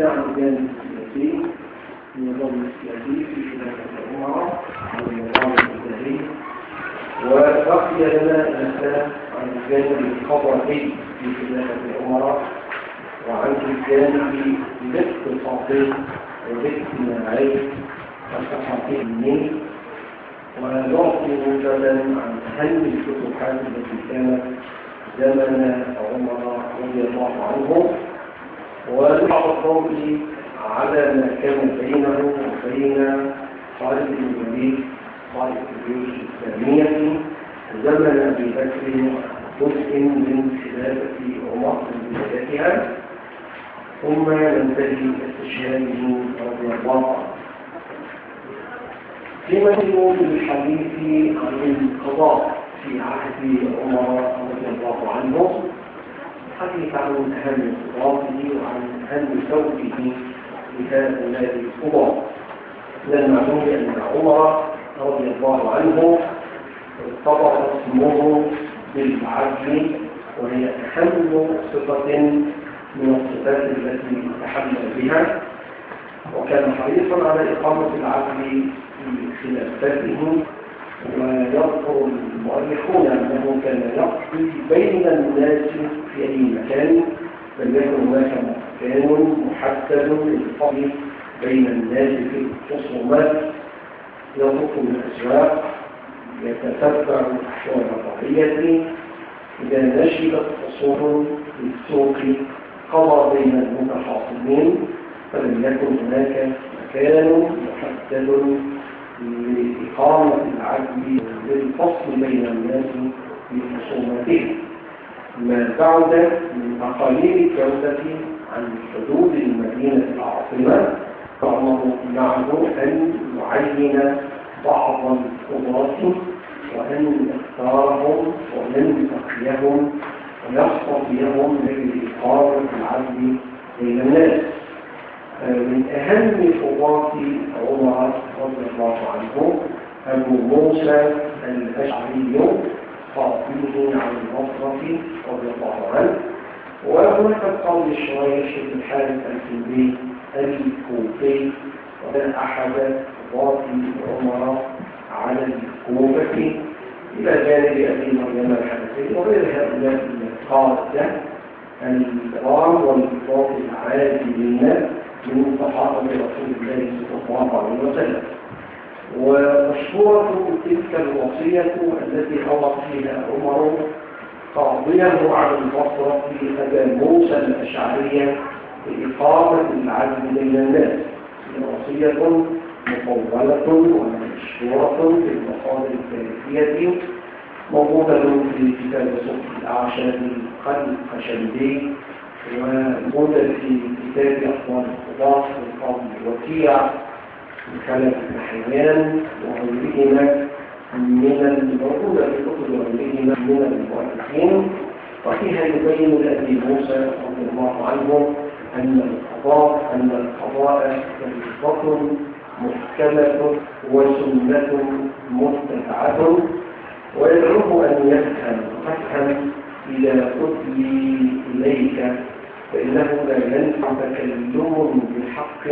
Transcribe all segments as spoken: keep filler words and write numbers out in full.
تحدثنا عن الجانب السياسي النظام السياسي في خلافة الأمراء عن النظام الإداري، وبقي لنا الكلام عن الجانب القضائي في خلافة الأمراء وعن الجانب الاقتصادي والاجتماعي والثقافي الديني، ونعطي نبذا عن أهم الفتوحات التي كانت زمن عمر رضي الله عنه، ونعطي الضوء على ما كان بينه وبين خالد بن الوليد قائد الجيوش الإسلامية زمن أبي بكر جزء من خلافة عمر من بدايتها، ثم ننتهي باستشهاده رضي الله عنه. فيما يكون الحديث عن القضاء في عهد عمر رضي الله عنه، الحديث عن أهم قضاته وعن أهم ثوبه لهؤلاء القضاة. من المعلوم أن عمر رضي الله عنه ارتبط اسمه بالعدل، وهي أهم صفة من الصفات التي تحمل بها، وكان حريصا على إقامة العدل في خلافته. ويذكر المؤرخون أنه كان يقضي بين الناس في أي مكان، بل يكن هناك مكان محدد للقضاء بين الناس في الخصومات، يطوف الأسواق يتتبع أحوال الرعية، إذا نشبت خصوم في السوق قضى بين المتخاصمين، فلم يكن هناك مكان محدد لإقامة العدل للفصل بين الناس في خصوماتهم. ما بعد من تقاليد الجودة عن حدود المدينة العاصمة، فأمر معه أن يعين بعض القضاة وأن يختارهم وينتقيهم ويصطفيهم لإقامة العدل بين الناس. من أهم قضاة عمر رضي الله عنه أبو موسى الأشعري قاضيه عن البصرة رضي الله عنه، وهناك قول شريح بن الحارث الكندي الكوفي، وكان أحد قضاة عمر على الكوفة إلى جانب أبي مريم الحنفي وغير هؤلاء القادة الكرام والقضاة العادلين من صحابة رسول الله صلى الله عليه وسلم. ومشهورة تلك الوصية التي أوصى فيها عمر قاضيه على البصرة أبا موسى الأشعري بإقامة العدل بين الناس. وصية مطولة ومشهورة في المصادر التاريخية، موجودة في كتاب صوت الأعشاب الخشندي، وموجودة في كتاب أخبار القضاة والقاضي الوكيع خلف الحيوان وغيرهما من الموجودة في كتب وغيرهما من المؤرخين، وفيها يبين لأبي موسى رضي الله عنه أن القضاء أن القضاء فريضة محكمة وسنة مرتفعة، ويدعوه أن يفهم فافهم إذا أتلي إليك، فإنه لا ينفع تكلم بحق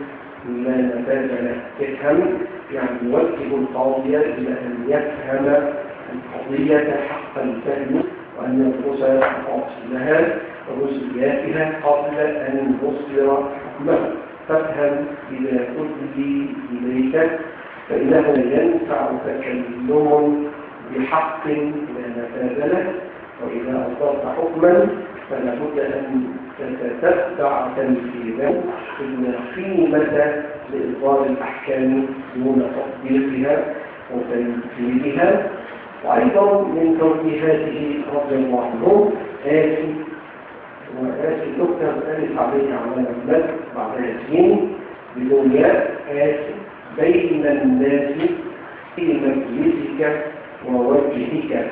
لا نفاذ له. افهم يعني يوجه القاضي إلى أن يفهم القضية حق الفهم، وأن يدرس تفاصيلها ورسلياتها قبل أن يصدر حكمه. فافهم إذا أتلي إليك، فإنه لا ينفع تكلم بحق لا نفاذ له، وإذا أصدرت حكما فلا بد أن تتتبع تنفيذه، إن قيمة لإصدار الأحكام دون تطبيقها وتنفيذها. وأيضا من توجيهاته رضي الله عنه آتي وآتي تكتب ألف عليه على المد بعد ياسين بدون ياء، آتي بين الناس في مجلسك ووجهك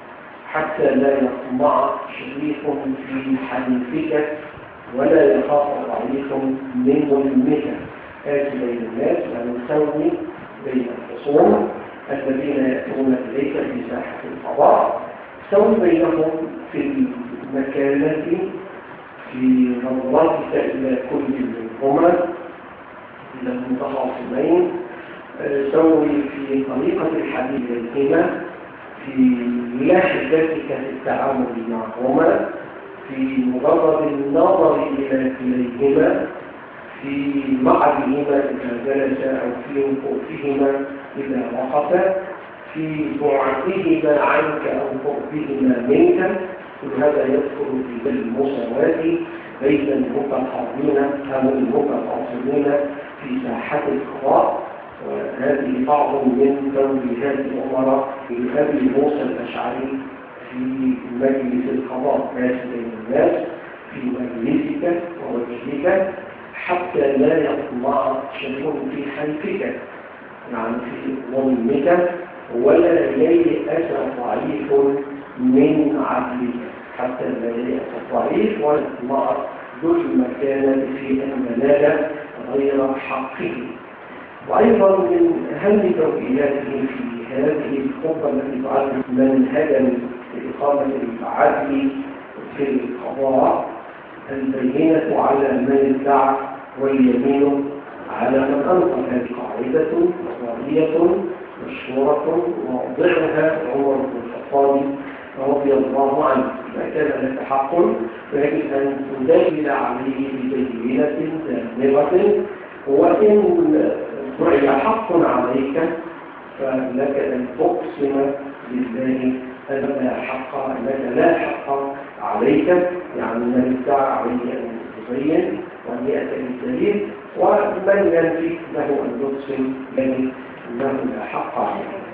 حتى لا يطمع شريك في حليفك ولا يخاف ضعيف من ظلمك. آتي بين الناس يعني سوي بين الخصوم الذين يأتون إليك في ساحة القضاء، سوي بينهم في المكانة في نظرتك إلى كل منهم. منهما إلى المتخاصمين، سوي في طريقة الحديث بينهما، في لاحقتك في التعامل معهما، في مجرد النظر إلى كليهما، في معهما إذا جلس أو في وقوفهما إذا وقف، في بعدهما عنك أو قربهما منك. كل هذا يدخل في المساواة بين المتقابلين أو المتخاصمين في ساحة القضاء. وهذه بعض من توجيهات الأمراء لأبي موسى الأشعري في مجلس القضاء، ناس بين الناس في مجلسك ووجهك حتى لا يطمع شيء في خلفك، يعني في ظلمك، ولا ييأس ضعيف من عدلك، حتى لا ييأس ضعيف ولا يطمع ذو المكانة في أن ينال غير حقه. وأيضا من أهم توجيهاته في هذه الخطبة التي تعد منهجا لإقامة العدل في القضاء: البينة على من ادعى واليمين على من أنكر. هذه قاعدة نظرية مشهورة موضعها عمر بن الخطاب رضي الله عنه. إذا كان لك حق فيجب أن تدلل عليه ببينة دامغة، وإن دعي حق عليك فلك أن تقسم بالله أن لا حق لك لا حق عليك، يعني من ادعى عليه أن يبين وأن يأتي بالدليل، ومن ينفي له أن يقسم به أنه لا حق عليه.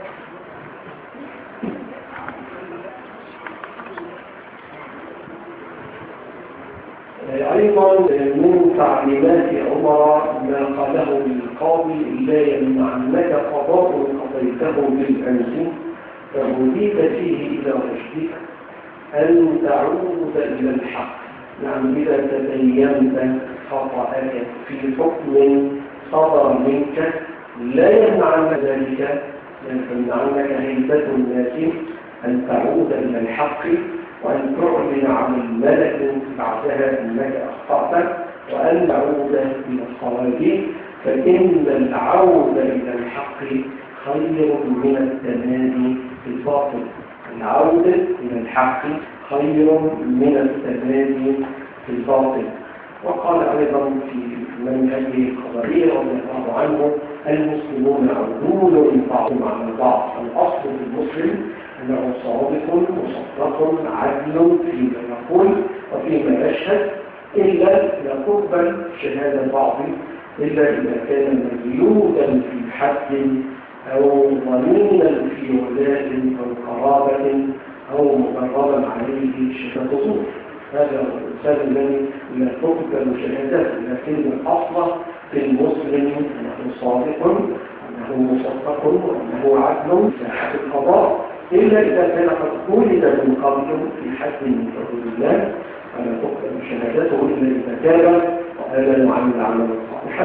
أيضا من تعليمات عمر ما قاله للقاضي: لا يمنعنك قضاء قضيته بالأمس فهديت فيه إلى رشدك أن تعود إلى الحق. يعني إذا تبينت خطأك في حكم صدر منك لا يمنعن ذلك، يمنعنك هيبة الناس أن تعود إلى الحق، وأن تعلن عن الملك بعدها أنك أخطأت، وأن تعود إلى الصواب، فإن العودة إلى الحق خير من التمادي في الباطل. العودة إلى الحق خير من التمادي في الباطل. وقال أيضا في منهجه القضائي رضي الله عنه: المسلمون عدول بعضهم عن بعض. الأصل في المسلم أنه صادق مصدق عدل فيما يقول وفيما يشهد، إلا لا تقبل شهادة بعض إلا إذا كان مديودا في حد أو ضمينا في ولاء أو قرابة أو مقربا عليه شهادة زور. هذا الإنسان الذي لا تقبل شهادته، لكن الأصل في المسلم أنه صادق، أنه مصدق، وأنه عدل في ساحة القضاء، إلا إذا كان قد ولد من قبل في حد من حدود الله فلا تقبل شهادته إلا إذا تاب وآمن وعمل عملا صالحا.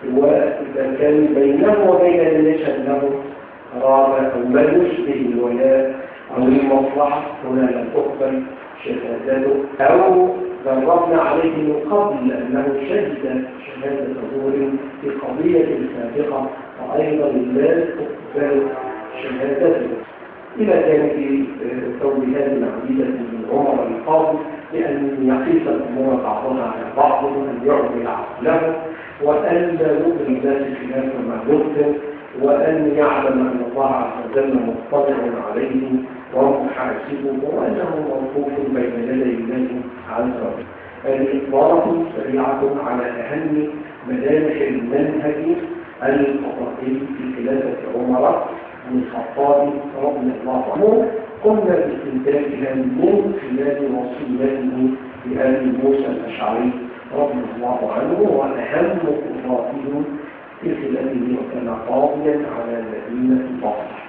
وإذا كان بينه وبين من يشهد له قرابة أو ما يشبه الولاء أو المصلحة هنا لا تقبل شهادته، أو جربنا عليه من قبل أنه شهد شهادة زور في قضية سابقة وأيضا لا تقبل شهادته. إذا كان في توجيهات عديدة من عمر القاضي بأن يقيس الأمور بعضها على بعض، وأن يعمل عقله، وأن لا يبري الناس خلاف ما يبطل، وأن يعلم أن الله عز وجل مطلع عليه ومحاسبه، وأنه موقوف بين يدي الله عز وجل. هذه إخبارة سريعة على أهم ملامح المنهج القضائي في خلافة عمر بن الخطاب رضي الله عنه، قمنا باستنتاجها من خلال وصيته لأبي موسى الأشعري رضي الله عنه، وأهم قضاته في خلافه وكان قاضيا على مدينة البصرة.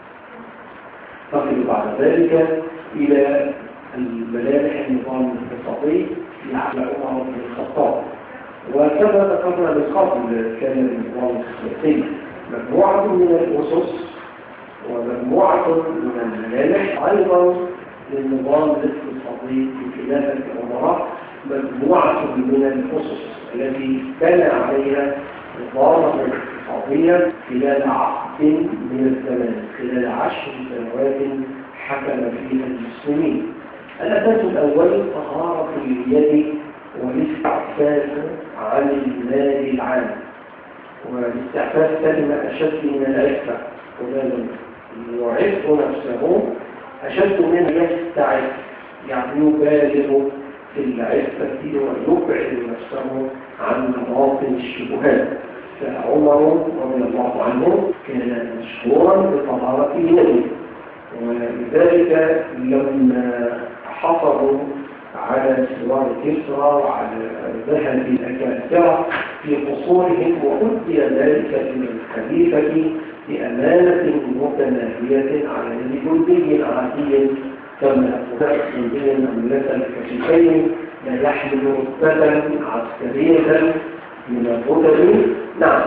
نصل بعد ذلك إلى الملامح النظام الاقتصادي في عهد عمر بن الخطاب. وكما ذكرنا من قبل كان النظام السياسي مجموعة من الأسس ومجموعة من الملامح. أيضا للنظام الاقتصادي في خلافة العمراء مجموعة من الأسس التي بنى عليها نظامه الاقتصادية خلال عقد من الزمان، خلال عشر سنوات حكم فيها المسلمين. الأساس الأول طهارة اليد والاستعفاف عن المال العام، والاستعفاف كلمة أشد من العفة، ولازم يعف نفسه أشد من يستعف، يعني يبالغ في العفة ويبعد نفسه عن مواطن الشبهات. فعمر رضي الله عنه كان مشهورا بطهارة يده، ولذلك لما حصلوا على سوار كسرى وعلى ذهب الأكاسرة في قصورهم وأدي ذلك إلى الخليفة بأمانة متناهية على يد جندي عادي كما أخذ جندي أملة الكشفين لا يحمل رتبة عسكرية من الرتب. نعم.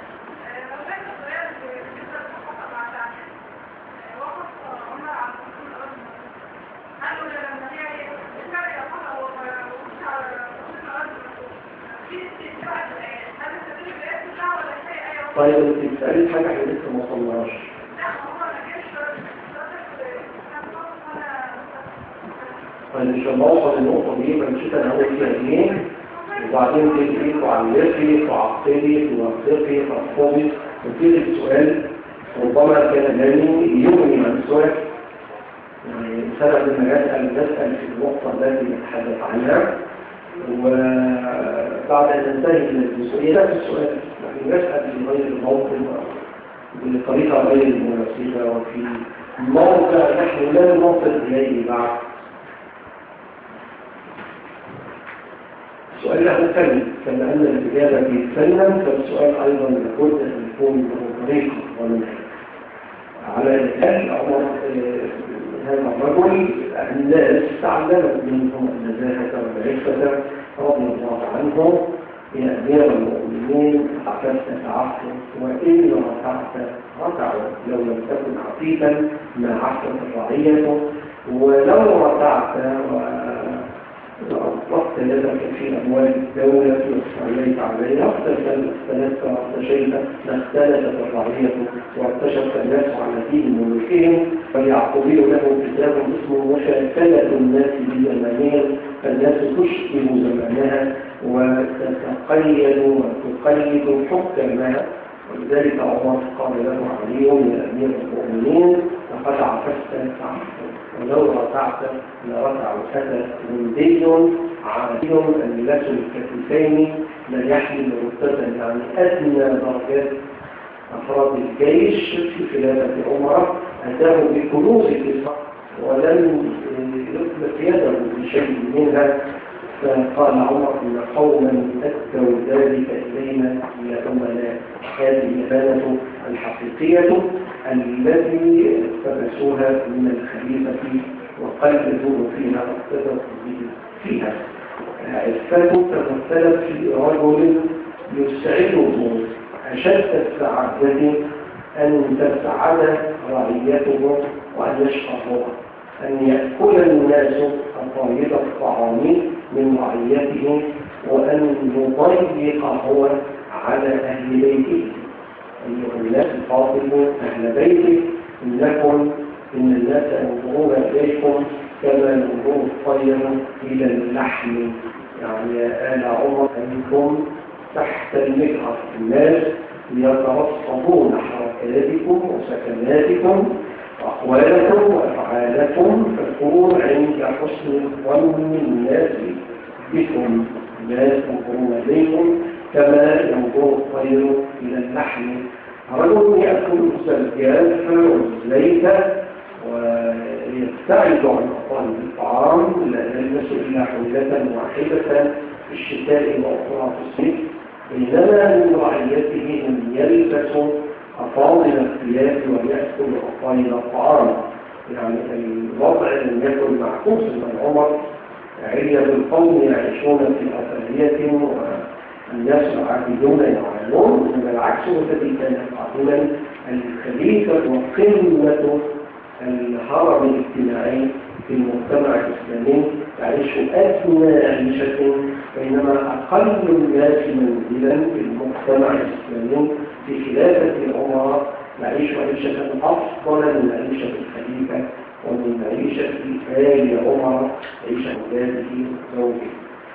طيب انت بتسألي حاجة احنا لسه ما وصلناش. طيب ان شاء الله اوصل النقطة دي بنشوف انا هقول فيها ايه، وبعدين تجري تعلقي تعقلي توثقي ترفضي وتجري السؤال ربما كان لاني يغني عن السؤال. يعني سبب ان نسأل نسأل في النقطة التي نتحدث عنها، وبعد أن ننتهي من الجزئية نفس السؤال يعني نسأل في غير الموطن بطريقة غير المناسبة وفي موقع نحن لا نوصل إليه بعد. السؤال له فن، كما أن الإجابة في فنا فالسؤال أيضا لابد أن يكون له طريقة ومنهج. على الأقل عمر هذا الرجل الناس تعلمت منهم النزاهة والعفة رضي الله عنه. يا أمير المؤمنين عففت تعفف، وإن رفعت رفعوا، لو لم تكن عفيفا ما عفت الرعية، ولو رفعت وأطلقت يدك في أموال الدولة واستعليت عليها اختلفت واختشيت لاختلفت الرعية واكتشف الناس على دين ملوكهم. فاليعقوبي له كتاب اسمه مشاكلة الناس بزمانهم، فالناس تشبه زمانها وتتقيد وتقيد حكمها. ولذلك عمر قال له علي يا أمير المؤمنين لقد عففت تعفف، ولو رفعت لرفع أتى جندي عادي أملة الكتفين لا يحمل رتبة، يعني أدنى درجات أفراد الجيش في خلافة عمر أتاه بكنوز الإسراء ولم يطلق يده بشيء منها. فقال عمر إن قوما أدوا ذلك إلينا يا أمنا، هذه الأمانة الحقيقية التي اقتبسوها من الخليفة وقلدوا فيها واقتدوا فيها. عفته تمثلت في رجل يسعده أشد السعادة أن تسعد رعيته وأن يشقى هو، أن يأكل الناس أطايب الطعام من رعيته، وأن يضيق هو على أهل بيته. أيها الناس خاطبوا أهل بيته إنكم إن الناس ينظرون إليكم كما ينظر الطير إلى اللحم. يعني يا آل عمر أنكم تحت المجهر، الناس يترصدون حركاتكم وسكناتكم وأقوالكم وأفعالكم، فكونوا عند حسن ظن الناس بكم. الناس ينظرون إليكم كما ينظر الطير إلى اللحم. رجل يأكل السلجاف والزيت ويبتعد عن أطعام الطعام، لا يلبس إلا حلة واحدة في الشتاء وأخرى في الصيف، بينما من رعيته من يلبس أفاضل الثياب ويأكل أفاضل الطعام. يعني الوضع لم يكن معكوس من عمر. عية القوم يعيشون في أفرية والناس العابدون يعانون، إنما العكس الذي كان قائما الخليفة وقمة الهرم الاجتماعي في المجتمع الإسلامي يعيش أدنى عيشة، بينما أقل الناس منزلا في المجتمع الإسلامي في خلافة عمر يعيش عيشة أفضل من عيشة الخليفة ومن عيشة آل عمر، عيشة أولاده وزوجه.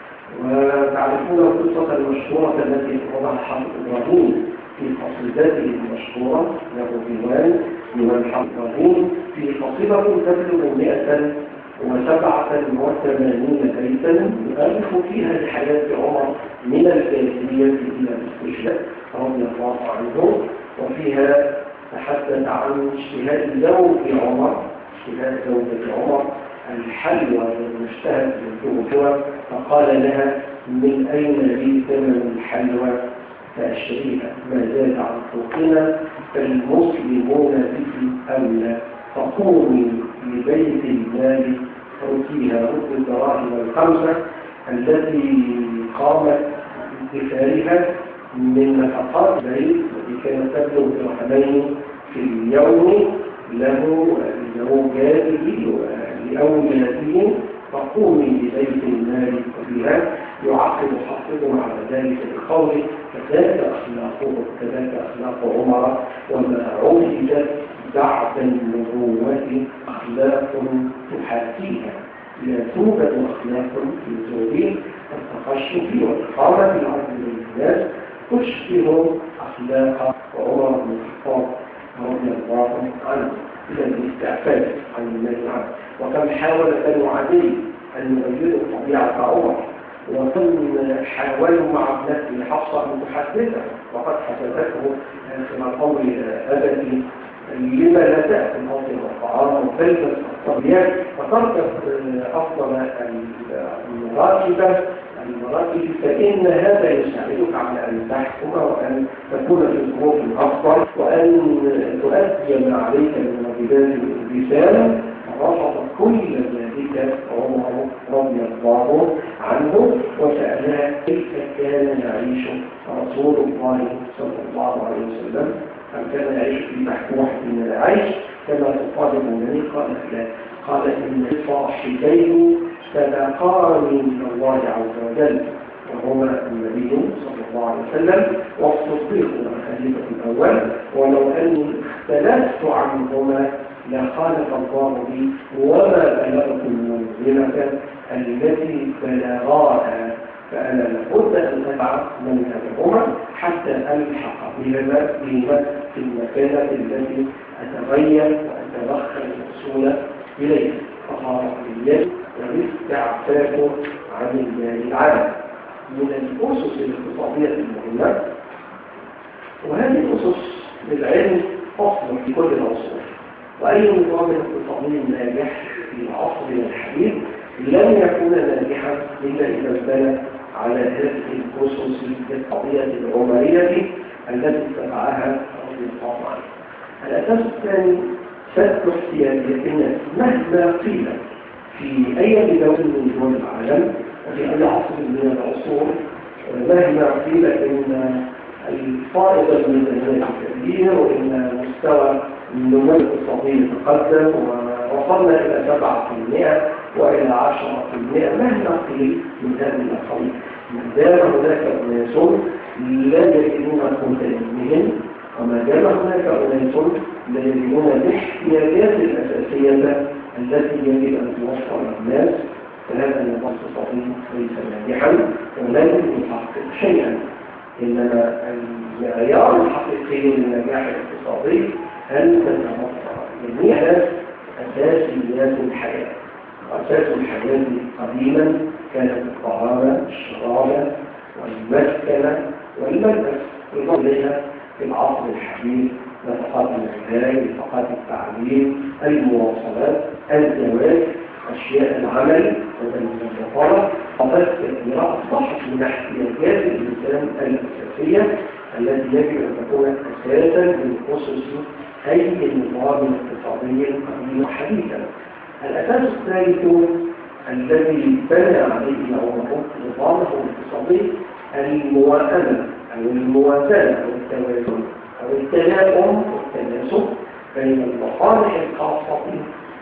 وتعرفون القصة المشهورة التي وضعها إبراهيم في قصيدته المشهورة له ديوان ديوان حافظ إبراهيم، في قصيدة تبلغ مئة وسبعة وثمانين بيتا يؤلف فيها لحياة عمر من الجاهلية إلى الاستشهاد رضي الله عنه، وفيها تحدث عن اجتهاد زوج عمر اجتهاد زوجة عمر الحلوى المجتهد بالجوع، فقال لها: من أين لي ثمن الحلوى فأشتريها، ما زاد عن فوقنا فالمسلمون به أولى، فقومي لبيت المال فأتيها رد الدراهم الخمسة التي قامت بادخارها من نفقات البيت التي كانت تبلغ درهمين في اليوم له لزوجاته ولأولاده، فقومي ببيت المال بها. يعقب حافظ على ذلك بقوله: كذاك أخلاقه كذاك أخلاق عمر، وما عوجت بعد النبوة أخلاق تحاكيها، لا توجد أخلاق في الزوجين التخشف والإقامة العدل للناس تشبه أخلاق عمر بن الخطاب رضي الله عنه إلى الاستعفاف عن المال عنه. وكم حاول بنو عدي أن يغيروا طبيعة عمر، وكم حاولوا مع ابنته حفصة أن تحدثه، وقد حدثته كما قول أبتي: لما لا تأكل أفضل الطعام وتلبس الطبيعات وتركب أفضل المراكب المراكب فإن هذا يساعدك على أن تحكم وأن تكون في ظروف أفضل وأن تؤدي ما عليك من واجبات الرسالة. فرفض كل ذلك عمر رضي الله عنه وسألها: كيف كان يعيش رسول الله صلى الله عليه وسلم؟ هل كان يعيش في محكوحة من العيش كما تطالب مني؟ قالت لا. قال: إن صاحبين سبقاني من الله عز وجل، وهما النبي صلى الله عليه وسلم والصديق الخليفة الأول، ولو أني اختلفت عنهما لخالف الله بي وما بلغت المنزلة التي بلغاها، فأنا لابد أن أبعث من هذهما حتى ألحق بهما في المكانة التي أتغير وأتوخى الوصول إليه. فطهارة اليد والاستعفاف عن المال العام من الأسس الاقتصادية المهمة، وهذه الأسس للعلم أصل في كل العصور. وأي نظام اقتصادي ناجح في عصرنا الحديث لن يكون ناجحا إلا إذا اتبنى على هذه الأسس الاقتصادية العمرية التي اتبعها رضي الله عنه. الأساس الثاني: سد احتياجات الناس. مهما قيل في أي دولة من دول العالم وفي أي عصر من العصور، مهما قيل إن الفائض الميزانية كبير وإن مستوى النمو الاقتصادي تقدم ووصلنا إلى سبعة في المئة وإلى عشرة في المئة، مهما قيل من هذه الأقل ما دام هناك أناس لا يجدون متأمين، وما دام هناك أناس لا يجدون الاحتياجات الأساسية التي يجب أن توفر للناس، فهذا النظام الاقتصادي ليس ناجحا ولن يحقق شيئا. إنما المعيار الحقيقي للنجاح الاقتصادي أن تتوفر جميع أساسيات الحياة. وأساس الحياة قديما كانت الطعام، الشراب، والمسكن والملبس، إضافة إليها في العصر الحديث نفقات العلاج، نفقات التعليم، المواصلات، الزواج، أشياء العمل والمواصلات، قضايا كثيرة أصبحت من احتياجات الإنسان الأساسية التي يجب أن تكون أساسا من أسس أي نظام اقتصادي قديم وحديثا. الأساس الثالث الذي بنى عليه عمر نظامه الاقتصادي الموائمة أو الموازنة أو التوازن أو التلاؤم والتناسب بين المصالح الخاصة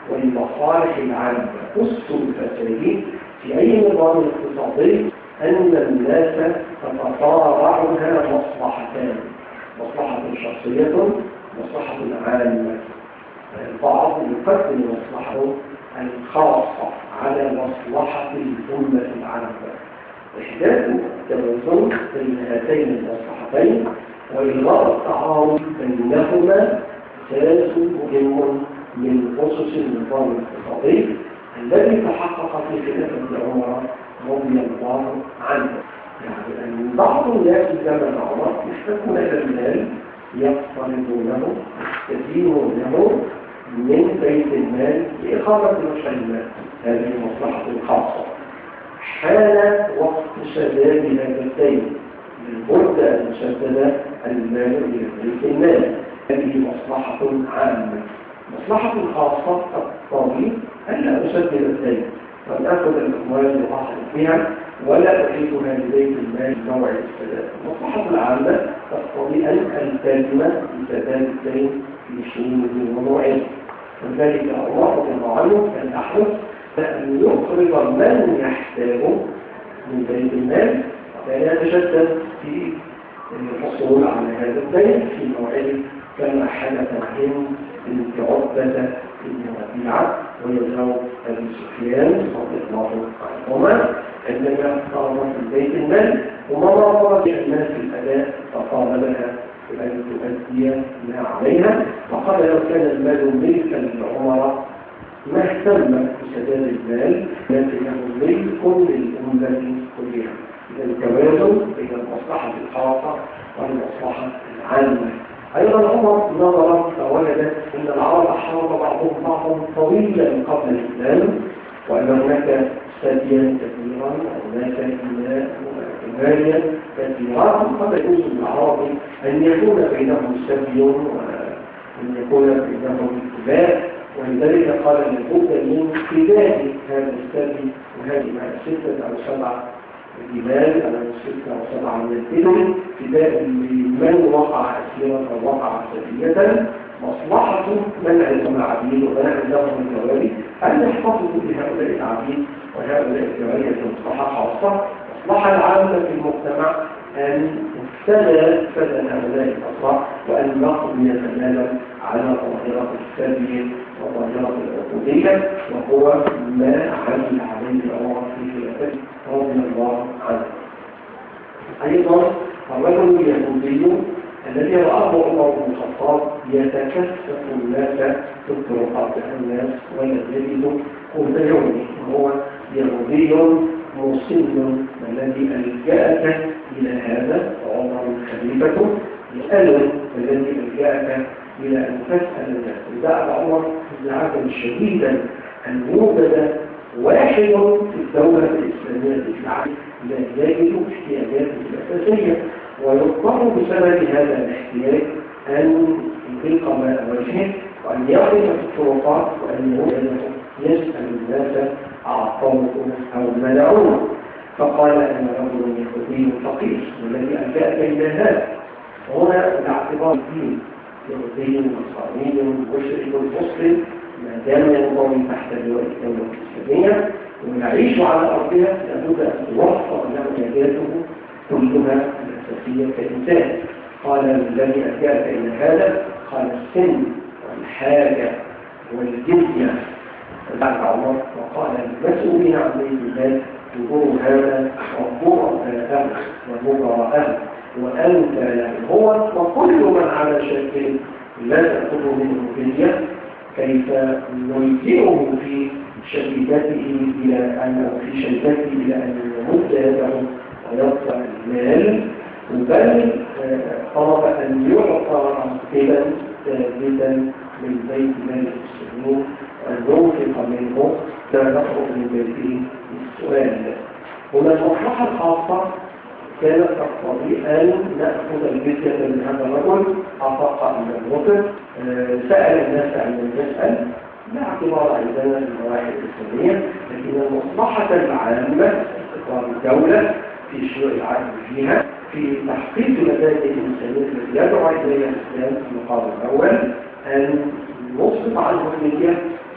والمصالح العامة. أس الفساد في أي نظام اقتصادي أن الناس تتصارعها مصلحتان، مصلحة شخصية ومصلحة عامة. البعض يقدم مصلحته الخاصة على مصلحة الأمة العامة. إحداث التوازن بين هاتين المصلحتين وإلغاء التعارض بينهما أساس مهم من أسس النظام الاقتصادي الذي تحقق في خلافة عمر رضي الله عنه. يعني أن بعض الناس في زمن عمر يحتاجون إلى المال يقترضونه يدينونه من بيت المال لإقامة نشر المال، هذه مصلحة خاصة. حان وقت سداد هذا الدين لابد أن يسدد المال إلى بيت المال، هذه مصلحة عامة. مصلحة خاصة تقتضي ألا أسدد الدين وأن أخذ الأموال وأحرق بها ولا أحيطها لبيت المال موعد السداد. المصلحة العامة تقتضي أن ألتزم بسداد الدين في شهوره وموعده، ولذلك الله رضي الله عنه كان أحرص أن يقرض من يحتاجه من بيت المال وكان يتشدد في الحصول على هذا الدين في موعده، كما حدث عند بنت عتبة بن ربيعة ويزوج أبي سفيان رضي الله عنهما عندما اقترضت في بيت المال وما رفضت الناس في الأداء فطالبها بأن تؤدي ما عليها، فقال لو كان المال ملكا لعمر ما اهتم بسداد المال لكنه ملك للأمة كلها. إذا التوازن بين المصلحة الخاصة والمصلحة العامة. أيضا عمر نظر فوجد أن العرب حارب بعضهم بعضا طويلا قبل الإسلام، وأن هناك سديا كثيرا وهناك إماريا كثيرا، قد يجوز للعرب أن يكون بينهم سدي وأن يكون بينهم اتباع، ولذلك قال لابد من فداء هذا السدي وهذه مع ستة أو سبعة الجبال أو ستة أو سبعة من الإبل فداء لمن وقع أسيرا أو وقع سدية. مصلحة من عندهم عبيد ومن عندهم الجواري أن يحتفظوا بهؤلاء العبيد وهؤلاء الجواري مصلحة خاصة. مصلحة العامة في المجتمع أن تفسد فسد هؤلاء الأسرى وأن نقض يتنازل على ظاهرة السبي وظاهرة العبودية، وهو ما عمل عليه عمر في خلافته رضي الله عنه. أيضا الرجل اليهودي الذي رآه عمر بن الخطاب يتكسف الناس في الطرقات الناس ويجد قوت يومه، وهو يهودي مسن الذي ألجأك إلى هذا عمر خليفته، يسأله الذي ألجأك إلى أن تسأل الناس. دعا عمر دعاء شديدا أن يوجد واحد في الدولة الإسلامية في العالم لا يجد احتياجاته الأساسية، ويضطر بسبب هذا الاحتياج أن يلقى ماء وجهه وأن يقف في الطرقات وأن يسأل الناس أعطوه أو منعوه. فقال أنا رجل يهودي فقير والذي ألجأك إلى هذا. هنا باعتبار الدين يهودي نصراني مشرك مسلم ما دام ينضوي تحت لواء الدولة الإسلامية ويعيش على أرضها لابد أن توفر له حاجاته كلها الأساسية كإنسان. قال الذي ألجأك إلى هذا قال السن والحاجة والجزية. فدعا عمر وقال المسؤولين عن بيت المال يقولوا هذا وضرأه ومبرأه وأنت له هو وكل من على شكل لا تأخذ منه فدية، كيف نلجئه في شركته إلى أن في شركته إلى أن يمد يده ويقطع المال، بل طلب أن يعطى راتبا ثابتا من بيت مال المسلمين وأن ينفق منه لا يخرج من بيته السؤال. هنا المصلحة الخاصة كانت تقتضي أن نأخذ الجزية من هذا الرجل أعطاق من الوطن. سأل الناس عن يسأل لا اعتبار عندنا المواحد الإسلامية، لكن المصلحة العامة استقرار الدولة في شروع العالم فيها في تحقيق مبادئ الإنسانية التي يدعو إليها الإسلام في المقام الأول أن نصرف عنه النية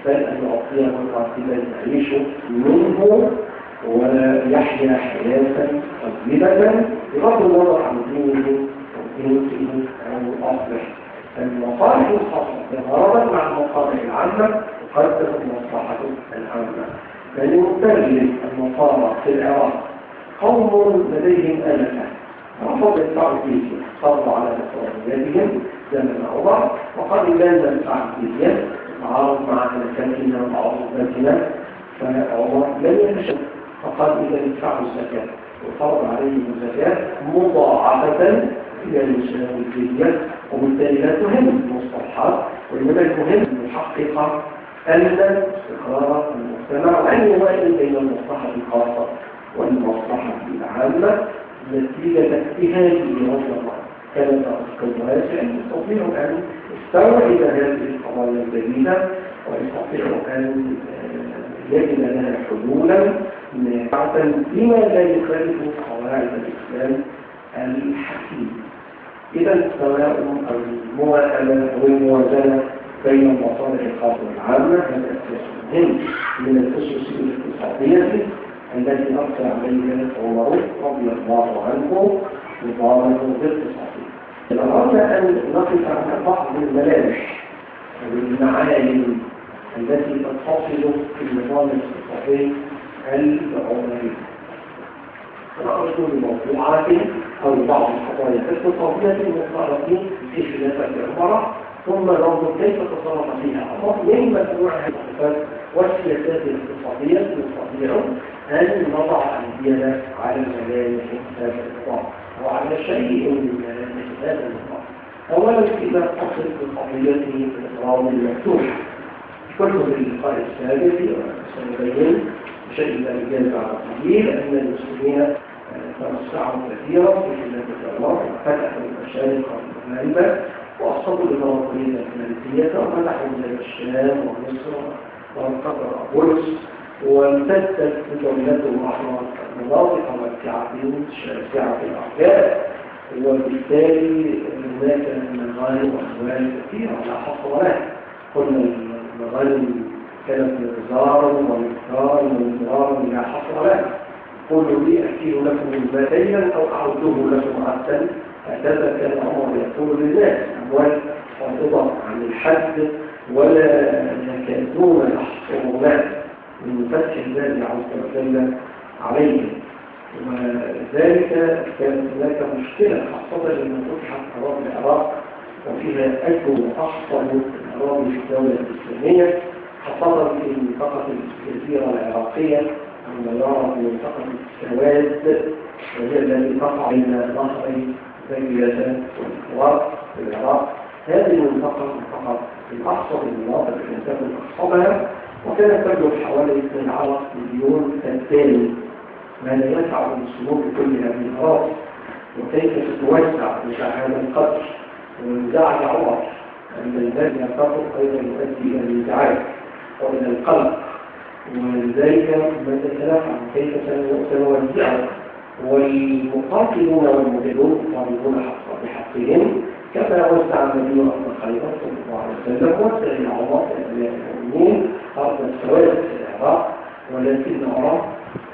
بل أن يعطيهم راتبا يعيش منه ولا يحيا حياة طيبة بغض النظر عن دينه ودينه أو أصله. المصالح الخاصة تتضارب مع المصالح العامة تقدم المصلحة العامة. بل يترجم النصارى في العراق قوم لديهم ألفة رفض التعزيز صروا على نصرانيتهم زمن عمر وقد لازم التعزيز تعارض مع ألفتنا وعروضتنا فعمر لم يتشد فقال إذا ادفعوا الزكاة وفرض عليهم الزكاة مضاعفة إلى المسلمين وبالتالي لا تهم المصطلحات وإنما المهم المحققة أن استقرار المجتمع وأن يوازن بين المصلحة الخاصة والمصلحة العامة نتيجة اجتهاده رضي الله كانت أفكار واسع يستطيع أن يستوعب هذه القضايا الجديدة ويستطيع أن يجد لها حلولا نافعة بما لا يخالف قواعد الإسلام الحكيم. إذا سواء الموازنة أو الموازنة بين المصالح الخاصة والعامة هذا أساس مهم من الأسس الاقتصادية التي أرسل عليها عمر رضي الله عنه نظامه الاقتصادي. إذا أردنا أن نقف على بعض الملامح والمعالم التي تتصل في النظام الاقتصادي العمري. نأخذ بموضوعات أو بعض القضايا الاقتصادية المختارة في خلافة العمر ثم ننظر كيف تصرف فيها عمر من مجموعة الصفات والسياسات الاقتصادية نستطيع أن نضع أيدينا على الملامح هذا النظام وعلى شيء من ملامح هذا النظام. أولا إذا تصل بقضية الإقرار المفتوح كتب اللقاء السابق سنبين شيء من الرجال على التقليل أن المسلمين توسعوا كثيرا في خلافة العمر وفتحوا المشارق والمغاربة وأصابوا الإمبراطورية الفرنسية وفتحوا زي الشام ومصر وانقطع بولس وامتدت دولتهم عبر المناطق والكعبين شاسعة الأعداء وبالتالي هناك مغانم وأموال كثيرة لا حصر لها. قلنا المغانم كانت مقدارا ومقدارا ومقدارا لا حصر لها. قولوا لي أحكيه لكم المال أو أعوده لكم عبدا هكذا كان عمر يقول للناس أموال فاضلة عن الحد ولا يكادون يحصرون من فتح الله عز وجل عليهم. وذلك كانت هناك مشكلة خاصة لما فتحت أراضي العراق وفيها أجل وأحسن الأراضي في الدولة الإسلامية خاصة في منطقة الجزيرة العراقية عندما يرى في منطقة السواد وهي التي تقع بين نهري زيادة والحوار في العراق. هذه المنطقة منطقة من أحسن المناطق التي تكون أحسنها وكانت تبلغ حوالي اثني عشر مليون فدان ما لا يسع المسلمون بكل هذه الأراضي. وكيف تتوسع بشعاب القدر وانزعج عمر أن البلد يرتبط أيضا يؤدي إلى الانزعاج وإلى القلق ولذلك ماذا سنفعل كيف سنوزعه والمقاتلون والمجدون يطالبون حق بحقهم كما وزع النبي أرض خيبر صلى الله عليه وسلم وسع العمر لأبناء المؤمنين أرض السواد في العراق ولكن نرى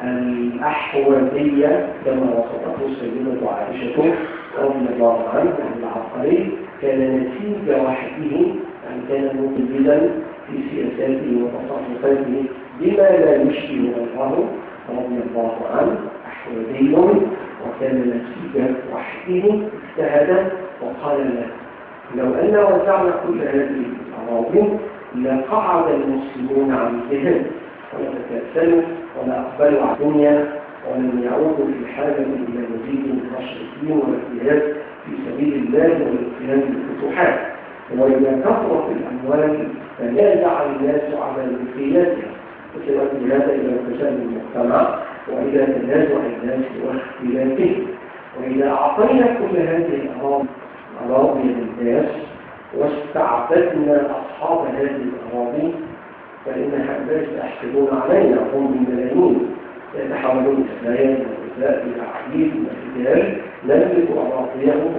الأحوذية كما وصفته السيدة عائشة رضي الله عنها العبقري كان نتيجة وحده أن كان مقبلا في سياساته وتصرفاته بما لا يشبه غيره رضي الله عنه أحوذي وكان نتيجة وحده اجتهد وقال له لو أن وزعنا كل هذه الأراضي لقعد المسلمون عن الجهاد ولا تكاسلوا ولا أقبلوا على الدنيا ولم يعودوا في حاجة إلى مزيد من نشر الدين والاجتهاد في سبيل الله والاجتهاد بالفتوحات. وإذا كثرت الأموال فلا يدع الناس على مثيلاتها وتؤدي هذا إلى انقسام المجتمع وإلى تنازع الناس واختلافهم. وإذا أعطينا كل هذه الأراضي أراضي للناس واستعبدنا أصحاب هذه الأراضي فإن هؤلاء يحسبون علينا هم بالملايين يتحولون إسرائيل والإسلاء إلى عبيد والرجال نملك أراضيهم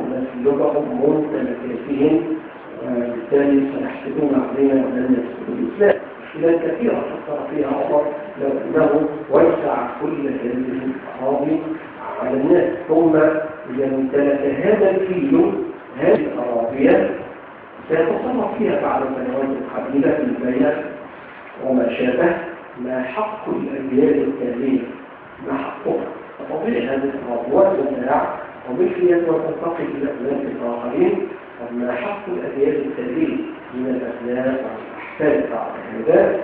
ونسلبهم ممتلكاتهم وبالتالي سيحسبون علينا ولن يسلبوا الإسلام. إلى كثيرة فكر فيها عمر لو أنه وسع كل هذه الأراضي على الناس، ثم إذا امتلك هذا الفيل هذه الأراضي سيتصرف فيها بعد سنوات قليلة في البيع وما شابه. ما حق الأجيال التالية؟ ما حقها؟ طبيعي هذه الأراضي والبيع وبالفية وتنتقل إلى أولاد الآخرين. ما حق الأجيال التالية من الأبناء والأحفاد بعد هذا؟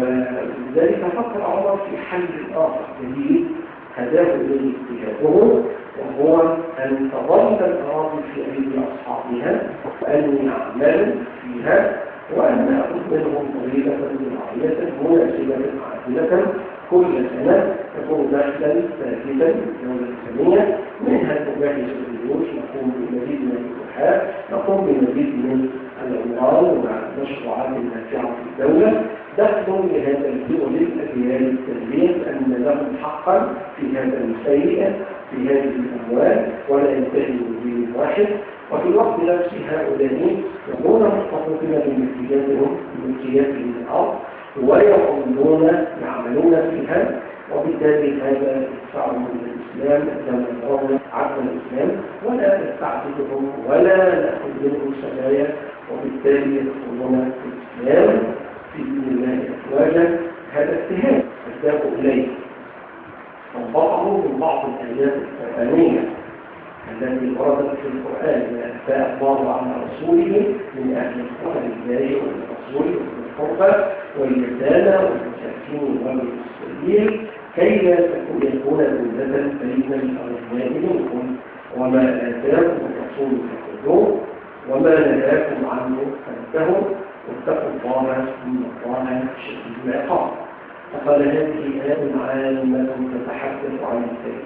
ولذلك فكر عمر في حل آخر جديد هداه إليه اتجاهه، وهو أن تظل الأراضي في أيدي أصحابها وأن يعملوا فيها وأن نأخذ منهم ضريبة زراعية مناسبة عادلة كل سنة تكون دخلا ثابتا للدولة الإسلامية، منها تباهي الجيوش، نقوم بمزيد من الفتوحات، نقوم بمزيد من العمران والمشروعات النافعة في الدولة، دخل لهذا الجيل وللأجيال التالية أن لهم حقا في هذا الشيء في هذه الأموال ولا ينتهي من جيل واحد. وفي الوقت نفسه هؤلاء يكونون محتفظين بملكياتهم بملكياتهم الأرض ويقومون يعملون فيها، وبالتالي هذا يدفعهم الى الاسلام كما يرون عدل الاسلام ولا نستعبدهم ولا ناخذ منهم سبايا، وبالتالي يدخلون في الاسلام في دين الله افواجا. هذا اتهام اداه اليه وانبطعوا من بعض الايات القرانيه التي وردت في القران ما اتى الله على رسوله من اهل القرى لله والرسول والقربى واليتامى والمساكين والمسلمين كي لا يكون دولة بين الأغنياء منكم، وما آتاكم الرسول فخذوه وما نهاكم عنه فانتهوا واتقوا الله إن الله شديد العقاب. فقال هذه آية عامة تتحدث عن الخير،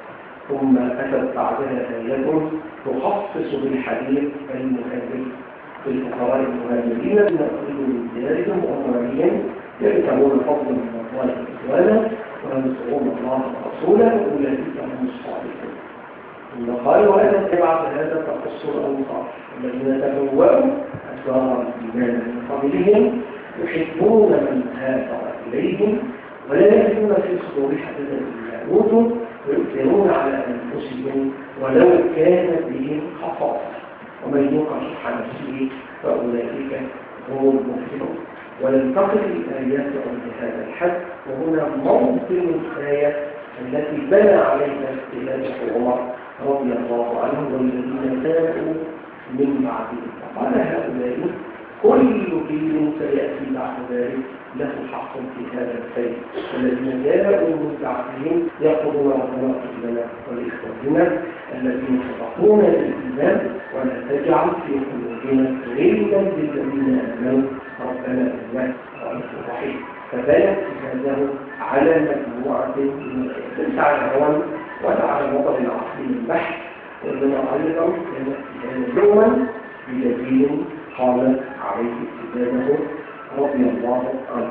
ثم أتت بعدها آية تخصص بالحديث المهاجر للفقراء المهاجرين الذين أخرجوا من ديارهم وأموالهم يبتغون فضلا من الله وإخوانا وينصرون الله ورسوله أولئك هم الصالحون. ثم قال وأنا بعد هذا تقص الأنصار الذين تبوأوا أسرار الإيمان من قبلهم يحبون من هاجر إليهم ولا يجدون في صدور حدثا إلا أوتوا ويؤثرون على أنفسهم ولو كان بهم خصاصة ومن يوق شح نفسه فأولئك هم المفلحون. ولم تقل الآيات عند هذا الحد، وهنا موطن الآية التي بنى عليها اختلاف عمر رضي الله عنه والذين جاءوا من بعدهم. فقال هؤلاء كل جيل سيأتي بعد ذلك له حق في هذا الخير، الذين جاءوا من بعدهم يأخذون ربنا لنا ولإخواننا الذين سبقونا بالإيمان ولا تجعل في قلوبنا غلا للذين آمنوا ربنا إنك رؤوف رحيم. فبانت هذا على مجموعة ليس على هوى ولا على وضع العقل البحث، وإنما أيضا كان يوما بدليل قال عليه اتباعه رضي الله عنه.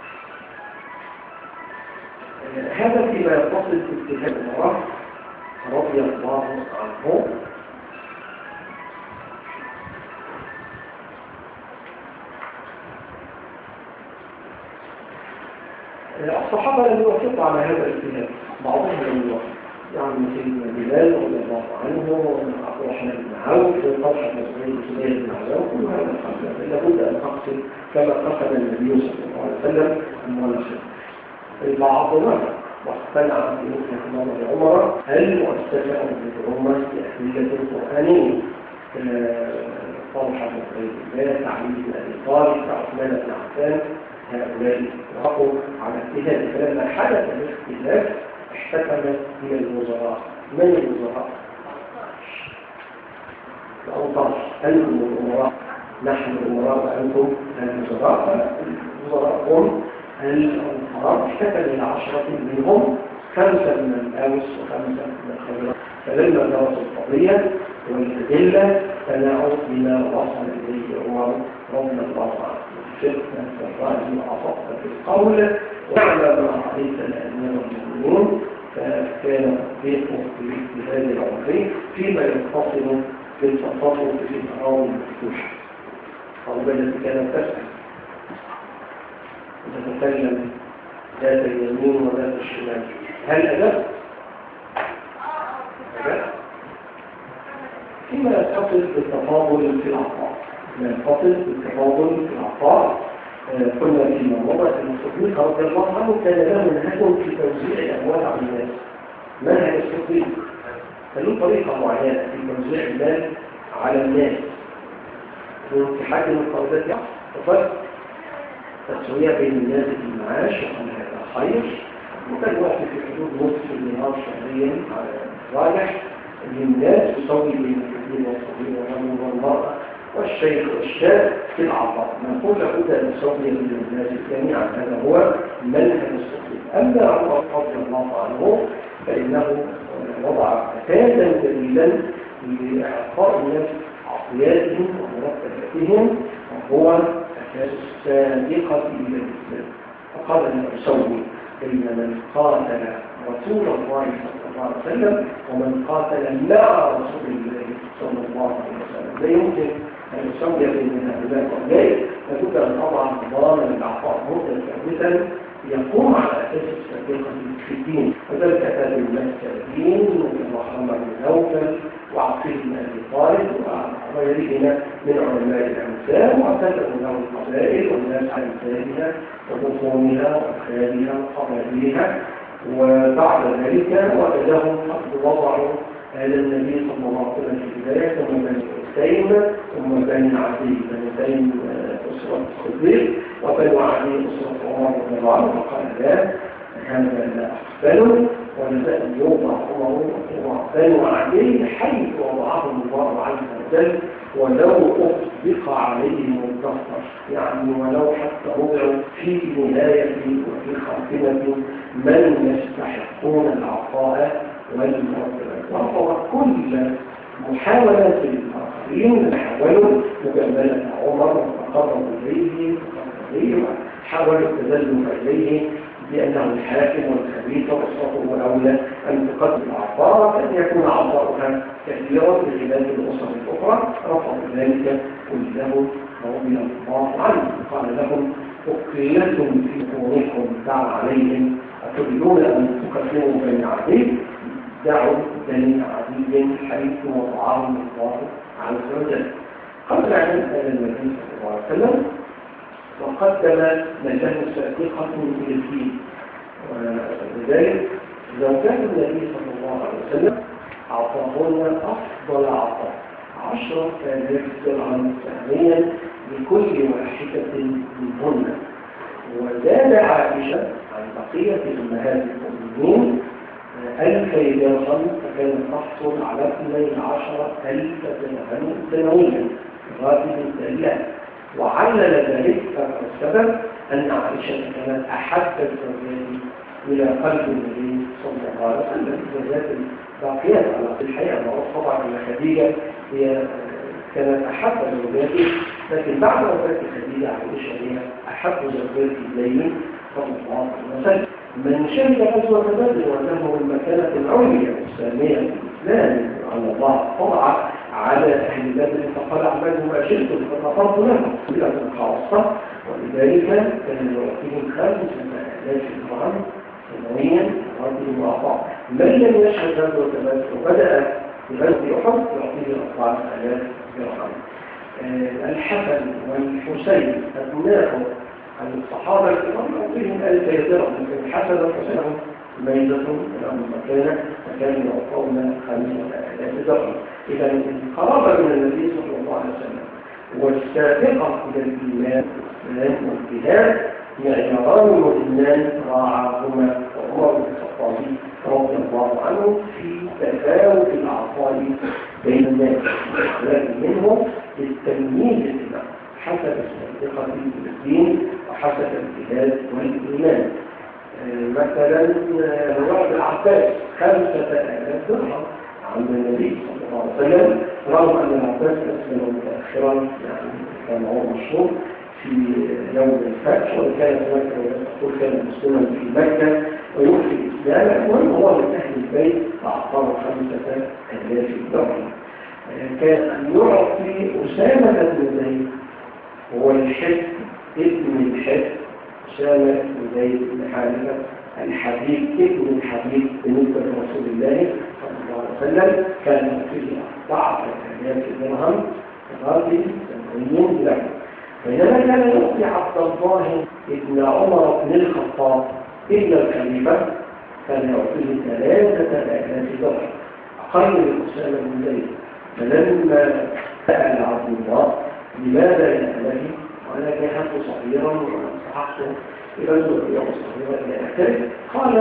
هذا فيما يتصل باتهام عمر رضي الله عنه. الصحابة لم يوافقوا على هذا الاتهام، بعضهم لم يوافق، يعني سيدنا بلال رضي الله عنه وعبد الرحمن بن عوف وطلحة بن زبير بن عوف كل هذا القتل لابد ان تقتل كما قتل النبي صلى الله عليه وسلم اموال الخير. البعض نظر واقتنع بحكم نظر عمر المؤسسة الأمة بأدلة قرآنية طلحة بن زبير علي بن أبي طالب عثمان بن عفان هؤلاء وقفوا على اجتهاد. فلما حدث الاختلاف احتكم من الوزراء. من الوزراء؟ الأنصار. أنتم الأمراء، نحن الأمراء وأنتم الوزراء. الوزراء هم الأنصار، احتكم إلى عشرة منهم، خمسة من الأوس وخمسة من الخزرج. فلما درسوا القضية والأدلة تناعوا بما وصل إليه عمر رضي الله عنه. الفتنة والرأي وعصبت في القول وعلى ما عليك الأمير المؤمنون، فكان تطبيقه في الاجتهاد العمري فيما يتصل بالتصرف في الأراضي المفتوحة. التي كانت تسأل وتتكلم ذات اليمين وذات الشمال، هل أدب؟ أدب؟ فيما يتصل بالتفاضل في العطاء، فيما يتصل بالتفاضل في العطاء قلنا فيما مضى أن الصديق رضي الله عنه كان له منهج في توزيع الأموال على الناس. منهج الصديق فله طريقة معينة في توزيع المال على الناس في حاجة من القواعد فقط تسوية بين الناس في المعاش وأن هذا خير، وكان واحد في حدود نصف المليار شهريا على الراجح للناس يسوي بين الكثير والصغير والرجل والمرأة والشيخ والشاب في العطاء. نقول لابد أن نسوي بين الناس جميعا، هذا هو منهج الصديق. أما عمر رضي الله عنه فإنه وضع أساسا دليلا لإعطاء الناس عطياتهم ومرتباتهم، وهو أساس السابقة إلى الإسلام. فقال أن أسوي بين من قاتل رسول الله صلى الله عليه وسلم ومن قاتل مع رسول الله صلى الله عليه وسلم. لا يمكن أن يسوي بين هؤلاء وأولئك، لابد أن أضع نظاما للعطاء متكاملا يقوم على أساس السابقة في الدين. وذلك كتاب المساكين ومحمد بن نوفل وعقيل بن أبي طالب وغيرهما من علماء الأمثال، واعتزلوا له القبائل والناس عن أمثالها وبطونها وأخيالها وقبائلها. وبعد ذلك وجدهم قد وضعوا آل النبي صلى الله عليه وسلم في البداية، ثم بني حسين ثم بني عدي بن حسين أسرة الصديق وبنو عدي أسرة عمر رضي الله عنه، فقال لا هذا لا أقبله ولذا أن يوضع عمر وبنو عدي حيث وضعهم الله عز وجل، ولو أطبق عليهم الدفتر، يعني ولو حتى وضعوا في نهاية وفي خاتمة من يستحقون العطاء والمرتبات. وهو كل محاولات الآخرين حاولوا مجاملة عمر وتقربوا إليه وحاولوا التذلل إليه بأنه الحاكم والخبيث وأسرته الأولى أن تقدم العطاء، أن يكون عطاؤها كثيرا لعباد الأسر الأخرى. رفضوا ذلك كله رضي الله عنه، قال لهم أقيلتم في أموركم دعوا عليهم أتريدون أن تقدموا بين عدي، دعوا بني عدي حيث وضعهم الله عز وجل. قبل أن آل النبي صلى الله عليه وسلم وقدم من له سابقة إلى الدين، ولذلك زوجات النبي صلى الله عليه وسلم أعطاهن أفضل عطاء عشرة آلاف درهم سنويا لكل واحدة منهن. وزاد عائشة عن بقية أمهات المؤمنين ألف درهم، فكانت تحصل على اثني عشر ألف درهم سنويا راتب الدلال. وعلل ذلك فالسبب أن عائشة كانت أحب الزوجات إلى قلب النبي صلى الله عليه وسلم. الزوجات الباقيات على الحقيقة معروف طبعا أن خديجة هي كانت أحب زوجاته، لكن بعد وفاة خديجة عائشة هي أحب زوجات إليه صلى الله عليه وسلم. من شهد غزوة بدر وله المكانة العليا السامية الإسلام أن الله طلع على أهل بدر فقال اعملوا ما شئتم فغفرت لهم بلغة خاصة، ولذلك كان يعطيهم خمسة آلاف درهم سنويا رجل وعطاء. من لم يشهد غزوة بدر وبدأ بغزو أحد يعطيه أربعة آلاف درهم. الحسن والحسين أبناء عن الصحابة الكرام يعطيهم ألف درهم، لكن الحسن والحسين ميزة لهم مكانة فكانوا يعطون خمسة آلاف درهم. إذا القرابة من النبي صلى الله عليه وسلم والسابقة إلى الإيمان والإسلام والجهاد معياران مهمان راعاهما عمر بن الخطاب رضي الله عنه في تفاوت العطاء بين الناس، ولكن منه للتمييز حسب السابقة إلى الدين وحسب الجهاد والإيمان. مثلا رواية العباس خمسة آلاف درهم عند النبي صلى الله عليه وسلم، رغم أن العباس أسلم متأخرا، يعني كان هو مشهور في يوم الفتح، وكان هناك تقول كان مسلما في مكة ويخفي الإسلام، المهم هو من أهل البيت فأعطاه خمسة آلاف درهم. كان أن يعطي أسامة بن زيد هو الحب ابن الحب أسامة بن زيد بن حارثة الحبيب ابن الحبيب بالنسبة لرسول الله صلى الله عليه وسلم، كان فيه أربعة آلاف درهم راجل سنوي له. بينما كان يعطي عبد الله ابن عمر بن الخطاب ابن الخليفة كان يعطيه ثلاثة آلاف درهم أقل من أسامة بن زيد. فلما سأل عبد الله لماذا يأتي وأنا كانت صغيرا وصححته إلى الزرية صغيرا إلى آخره، قال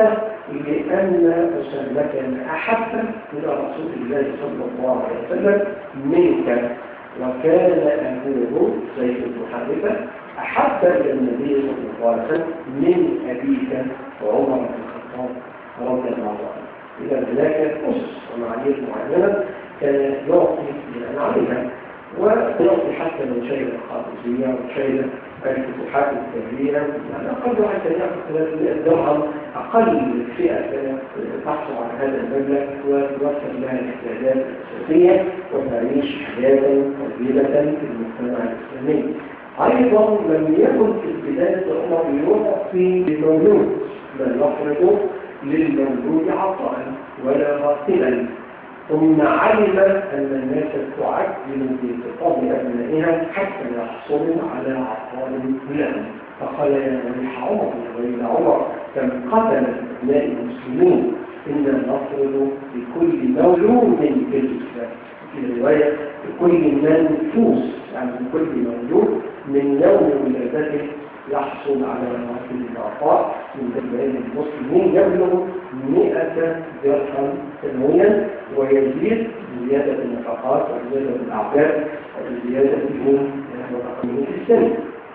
لأن أسامة كان أحب إلى رسول الله صلى الله عليه وسلم منك، وكان أبوه زيد بن حارثة أحب إلى النبي صلى الله عليه وسلم من أبيك وعمر بن الخطاب رضي الله عنه. إذا هناك أسس ومعايير معينة كان يعطي بناء عليها، ويعطي حتى من شيء القادسية وشيء الفتوحات الكبيرة، يعني أقل واحد كان يأخذ ثلاثمائة درهم، أقل فئة كانت تحصل على هذا المبلغ وتوفر لها الاحتياجات الأساسية وتعيش حياة طويلة في المجتمع الإسلامي. أيضا لم يكن في البداية عمر يعطي للمولود، بل يفرض للمولود عطاء ولا غاسلا، ثم علم أن الناس تعجل بخطاب أبنائها حتى يحصلوا على عطاء لهم، فقال يا مليح عمر وإلى عمر كم قتل أبناء المسلمين، إن نفرض لكل مولود في الإسلام، في رواية لكل منفوس، يعني لكل مولود من يوم ولادته يحصل على مراتب العطاء من أبناء المسلمين يبلغ مئة درهم سنويا، ويزيد بزيادة النفقات وزيادة الأعداد وزيادة المتقدمين في السنة.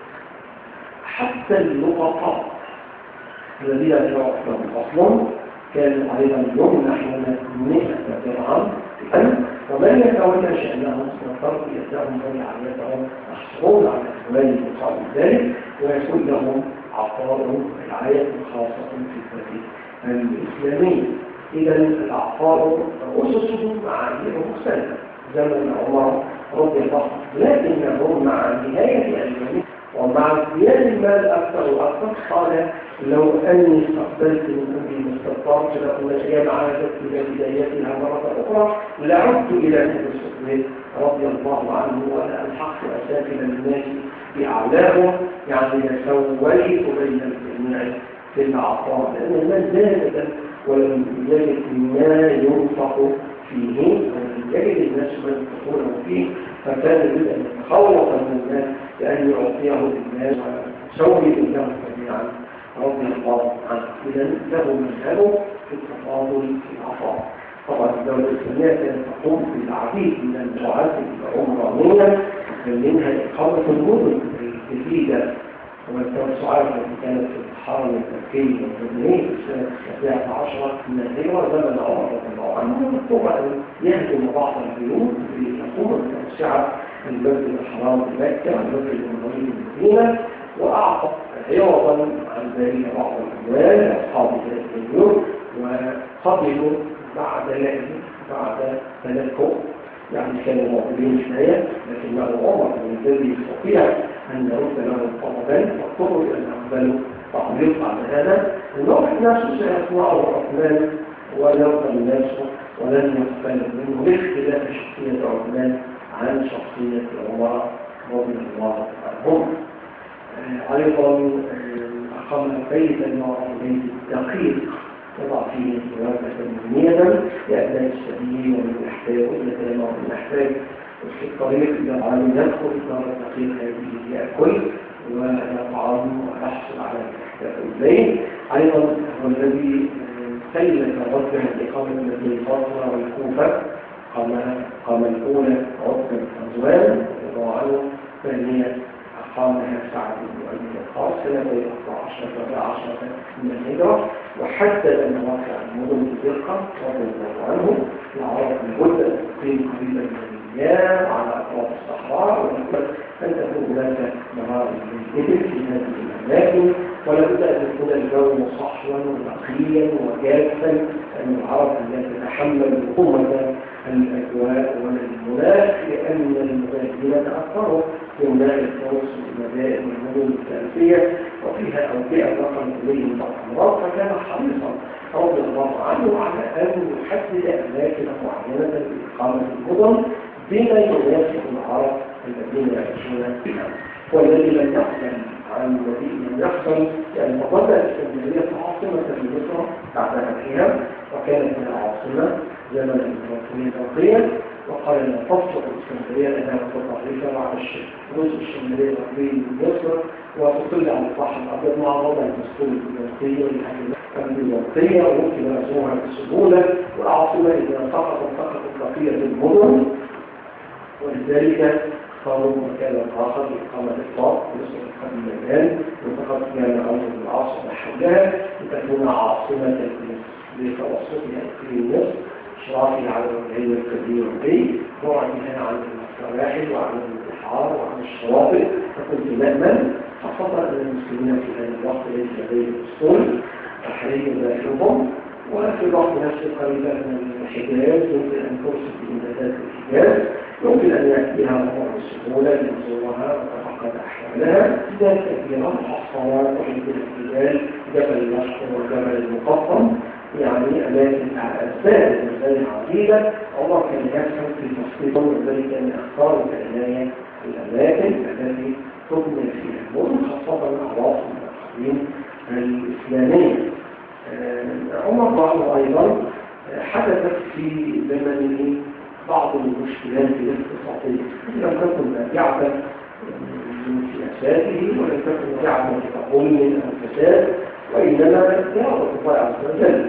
حتى اللقطاء الذين يعطون أصلا كان أيضا يمنحون مئة درهم، ومن يتولى شأنهم سنفرق يدهم ورعايتهم يحصلون على أموال مقابل ذلك، ويكون لهم عطاء رعاية خاصة في الفتح الإسلامي. إذا الأعطاء أسسه معايير مختلفة زمن عمر رضي الله عنه، لكنهم مع نهاية أيامه ومع ازدياد المال أكثر وأكثر قال لو أني استقبلت من أمري ما استطعت لأن الأيام عادت إلى بدايتها مرة أخرى لعدت إلى أبي الصديق رضي الله عنه وأنا ألحقت أسافل الناس بأعلاهم، يعني سويت بين الجميع في العطاء، لأن المال زاد ولم يجد ما ينفق فيه ولم يجد الناس ما ينفقونه فيه، فكان يريد أن يتخوف من الناس بأن يعطيه للناس ويسوي لهم جميعا رضي الله عنه. إذا له مذهبه في التفاضل في العطاء. طبعا الدولة الإسلامية كانت تقوم بالعديد من المشروعات العمرانية، منها إقامة المدن الجديدة والتوسعات التي كانت في الحرم المكي والمدني في السنة السابعة عشرة من الهجرة زمن عمر رضي الله عنه، ثم أن يهدم بعض البيوت لتقوم بتوسعة المسجد الحرام في مكة والمسجد النبوي في المدينة، وأعطى عوضا عن ذلك بعض الأموال لأصحاب ذلك البيوت، وقبلوا بعد ذلك بعد تلكؤ، يعني كانوا موجودين شوية، لكنه عمر من الذي يستطيع أن يرد لهم طلبا واضطروا إلى أن يقبلوا تعليق على هذا، النوع الناس سيطلعوا عثمان ويرضى الناس ولن يقبلوا منه باختلاف شخصية عثمان عن شخصية عمر رضي الله عنهم. أيضا أقام بيتا يعرف بيت الدقيق يضع فيه وجبة مهمية لأبناء السبيل ومن يحتاج إلى ومن يحتاج في الطريق إلى العالم يدخل دار الدقيق هذه يأكل ويطعم ويحصل على الليل. أيضا هو الذي سلك رجل إقامة مدينة البصرة والكوفة، قام قام الأولى عتبة غزوان رضي الله عنه، ثانية أقامها سعد بن أبي وقاص سنة أربع عشرة وأربع عشرة من الهجرة، وحتى أن واقع المدن الزرقاء رضي الله عنه العرب الجدة تقيم قريبا من المياه على أطراف الصحراء، ولابد أن تكون هناك مهارة للإبل في هذه الأماكن، ولابد أن يكون الجو صحوا ونقيا وجافا، أن العرب لا تتحمل قوة الأجواء والمناخ، لأن المغادرين تأثروا من داخل الفرص والمدائن والمدن الثالثية وفيها أوبئة نقل إليهم الأمراض، فكان حريصا رضي الله عنه على أن يحدد أماكن معينة لإقامة المدن بما يناسب العرب الذين يعيشون فيها، والذي لم يحصل عن الذي لم يحصل لأن تظل الإسكندرية عاصمة لمصر بعد فتحها، وكانت هي عاصمة زمن الإمبراطورية الغربية، وقال أن تفصل الإسكندرية لأنها متطرفة على الجزء الشمالي الغربي من مصر وتطل على البحر الأبيض مع وضع الدستور البيزنطية والحكومات البيزنطية وممكن رسمها بسهولة، والعاصمة إذا سقطت سقطت بقية المدن، ولذلك اختاروا مكانا آخر لإقامة الإطلاق في مصر القديمة الآن وفقط كان عمر العاصمة حولها لتكون عاصمة لتوسطها في مصر شرافي على العلم الكبير والبي وعدها عن السواحل وعن البحار وعن الشواطئ، فكنت نأمل خاصة أن المسلمين في هذا الوقت ليس لديهم أسطول فحريق ذاكرهم، وفي الوقت نفسه قريبا من الحجاز يمكن أن ترسل بإمدادات الحجاز يمكن أن يأتيها الله بسهولة لنزورها وتفقد أحوالها إذا كثيرا محصنات وحيد الحجاز جبل الأشقر وجبل المقطم، يعني أماكن أسباب المسائل العديدة الله كان يفهم في تصديقهم، وذلك أن أختاروا بعناية الأماكن التي تبنى فيها المدن خاصة العواصم الأقليم الإسلامية. عمر الله أيضا حدثت في زمنه بعض المشكلات الاقتصادية لم تكن نابعة من سياساته ولم تكن نابعة من تظلم أو فساد، وإنما يعرف الله عز وجل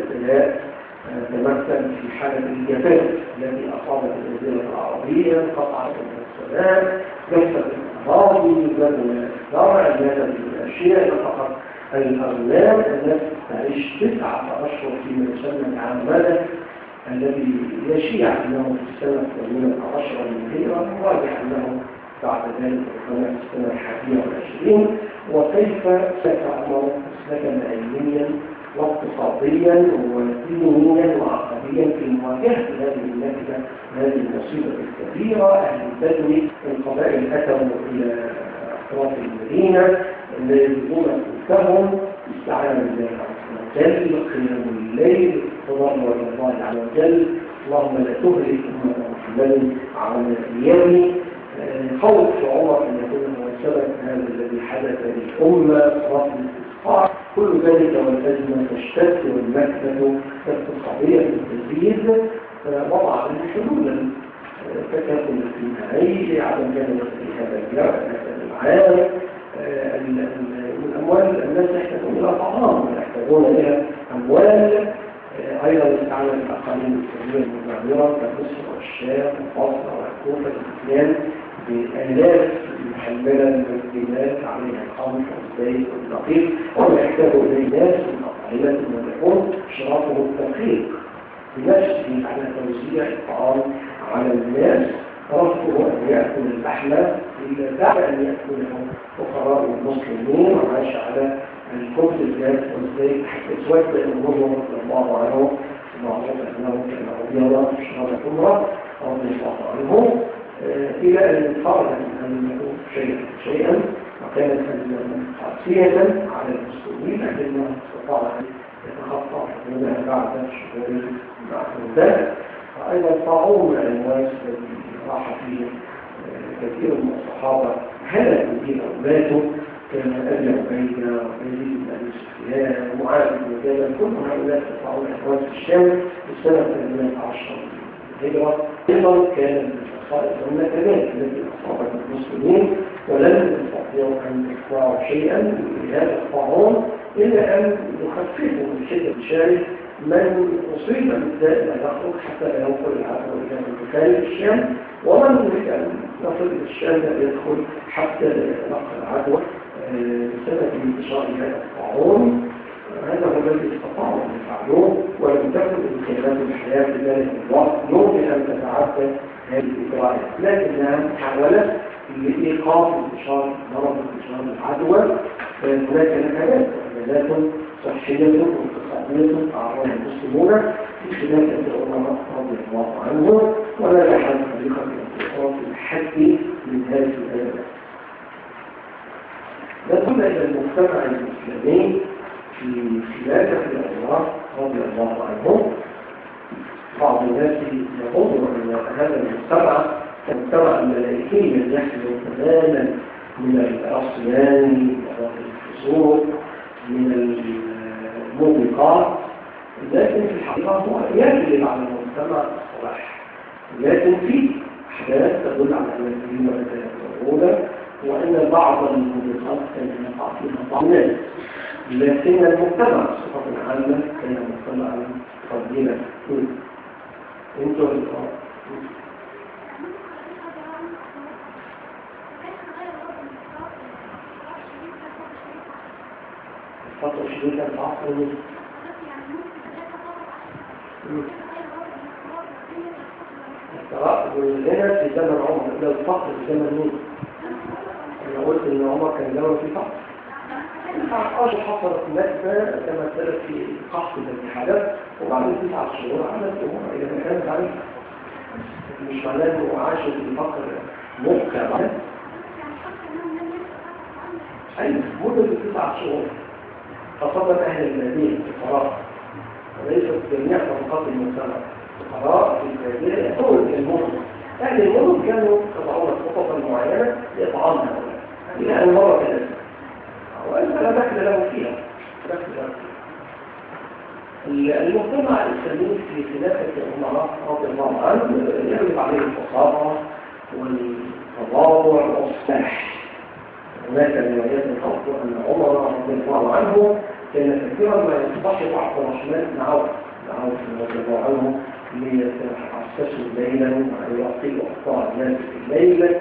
تمثل في حالة الجفاف التي أصابت الجزيرة العربية، قطعت السماء، جفت الأراضي، بدل الزرع، نزلت الأشياء، فقط الأغلام التي تعيش تسعة أشهر فيما يسمى العاملة الذي يشيع أنه في السنة الثامنة عشرة من الهجرة، وراجع أنه بعد ذلك ربما في السنة الحادية والعشرين، وكيف ستعمر مسلكا علميا واقتصاديا ودينيا وعقديا في مواجهة هذه النكبة هذه المصيبة الكبيرة. أهل البدو القبائل أتوا إلى أطراف المدينة يجدون أنفسهم استعانوا بالله عز وجل، قيام الليل، تضرع إلى الله عز وجل، اللهم لا تهلك أمة محمد على اليوم، خوف عمر أن يكون هو السبب هذا الذي حدث للأمة رفض الاستسقاء، كل ذلك والأزمة تشتد والمكتب الاقتصادية تزيد، وضع حلولا تكافل اجتماعي عدم كان في هذا العام، الأموال الناس يحتاجون إلى طعام ويحتاجون إلى أموال، أيضا استعمل الأقاليم الكبيرة المجاورة كمصر والشام والبصرة والكوفة والسودان بآلاف محملة من الدماء عليها الخمر والزيت والدقيق، وما يحتاج إليه ناس من أقاليم المدعون شرافه التدقيق بنفسه على توزيع الطعام على الناس، رفضه أن يأكل اللحم إلا بعد أن يأكله فقراء المسلمين، وعاش على الخبز الزيت والزيت حتى اسود الأمور رضي الله عنه، معروف أنه كان أبيض شراب الحمرة رضي الله عنه، إلى أن خرج من أنه شيئا شيئا وكانت أنه قاسية على المسلمين، لكنه استطاع أن يتخطى حدودها بعد شهور معدودات. وأيضا طاعون العنواس الذي راح فيه كثير من الصحابة هلكوا به أولاده كان أبي عبيدة ويزيد بن أبي سفيان ومعاذ بن جبل، كل هؤلاء طاعون العنواس في الشام في السنة الثامنة عشرة الهجرة. أيضا كان من خصائص النكبات التي أصابت المسلمين ولم يستطيعوا أن يصنعوا شيئا من هذا الطاعون إلا أن يخففوا من شدة الشارع من أصيب بالداء لا يخرج حتى لا ينقل العدوى إلى خارج الشام، ومن يريد أن يصل إلى الشام لا يدخل حتى لا يتلقى العدوى بسبب انتشار هذا الطاعون. هذا هو الذي استطاعوا أن يفعلوه، ولم تكن إمكانات الحياة في ذلك الوقت يمكن أن تتعدى هذه الإجراءات، لكنها محاولة لإيقاف انتشار مرض انتشار العدوى. هناك نكبات وعمليات صحية واقتصادية تعرضها المسلمون في خلال العلماء رضي الله عنهم، ونجحت طريقة الاقتصاد في الحد من هذه الأزمات. انتقلنا إلى المجتمع الإسلامي في خلافة الأمراء رضي الله عنهم. بعض الناس يظن أن هذا المجتمع المجتمع الملائكي يحمل تماما من العصيان والفسوق من الموبقات، لكن في الحقيقة هو يجلب على المجتمع الصلاح. لكن في أحداث تدل على أن الكلمة الأولى وأن بعض الموبقات كان يقع فيها بعض الناس، لكن المجتمع بصفة عامة كان مجتمعا قديما. انتوا الفترة الشديدة العصر الثراء والغنى في زمن عمر، إلى الفقر في زمن مين؟ أنا قلت إن عمر كان زمن في فقر. الأشهر حصلت نكبة كما سألت في قحط الاتحادات، وبعد تسعة شهور عملت أمور إلى مكان تعريف. مش معناه إنه عاش في فقر موقع. أيضا مدة تسعة شهور خاصة أهل المدينة الفقراء، وليست جميع طبقات المجتمع. الفقراء في المدينة يأتون إلى المدن. أهل المدن كانوا يضعون خططا معينة لإطعام هؤلاء إلى أن مرة ثلاثة، وأنت لا دخل له فيها. دخل له فيها. المجتمع الإسلامي في خلافة الأمراء رضي الله عنه يغلب عليه الفصاحة والتواضع والصلاح. هناك روايات تقول أن عمر رضي الله عنه كان كثيرا ما يصطحب عبد الرحمن بن عوف رضي الله عنه ليتحسسوا ليلا ويعطيه أخطاء الناس في الليل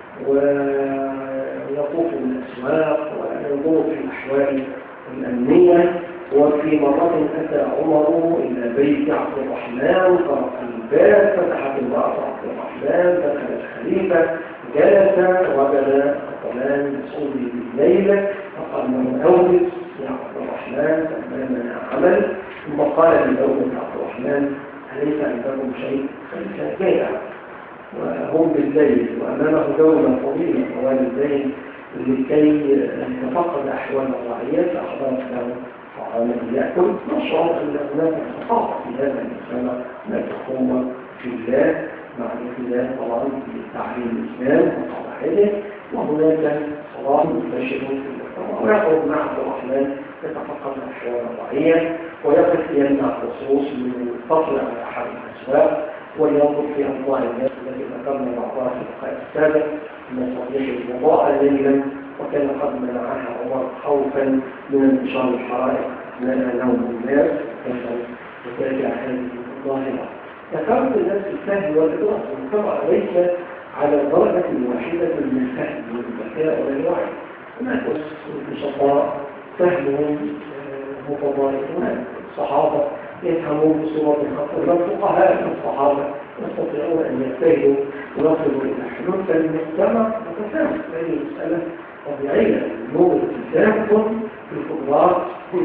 ويطوف الأسواق وينظر في الأحوال الأمنية. وفي مرة أتى عمر إلى بيت عبد الرحمن طرق الباب، فتحت امرأة عبد الرحمن، دخل الخليفة جلس وجد الطلال يصلي بالليل، فقال له أوجد يا عبد الرحمن فأمامنا عمل. ثم قال لأوجد عبد الرحمن أليس عندكم شيء؟ فليس جائع وهم بالليل وأمامه دولة طويلة والدين لكي يتفقد أحوال الرعية، فأحضرت له طعاما يأكل. نشعر أن هناك ثقافة في هذا المجتمع، هناك قوة في الله مع الاختلاف طبعا في تعليم الإسلام وقواعده، وهناك صلاح منتشر في المجتمع. ويخرج مع عبد الرحمن يتفقد أحوال الرعية ويقف يمنع الخصوص من الفصل على أحد الأسواق وينظر في أنواع الناس التي ذكرنا بعضها في اللقاء السابق من صحيح الوضاء ليلا، وكان قد منعها عمر خوفا من انتشار الحرائق أثناء نوم الناس وتابع هذه الظاهرة. ذكرت الناس الفهم والإدراك المجتمع ليس على درجة واحدة من الفهم والذكاء والوعي. هناك نشطاء فهمهم متضاربون، الصحابة يفهمون بصورة خاصة، الفقهاء الصحابة يستطيعون أن يجتهدوا ويصلوا إلى حلول. فالمجتمع متفاهم، هذه المسألة طبيعية. نوع التسامح في القدرات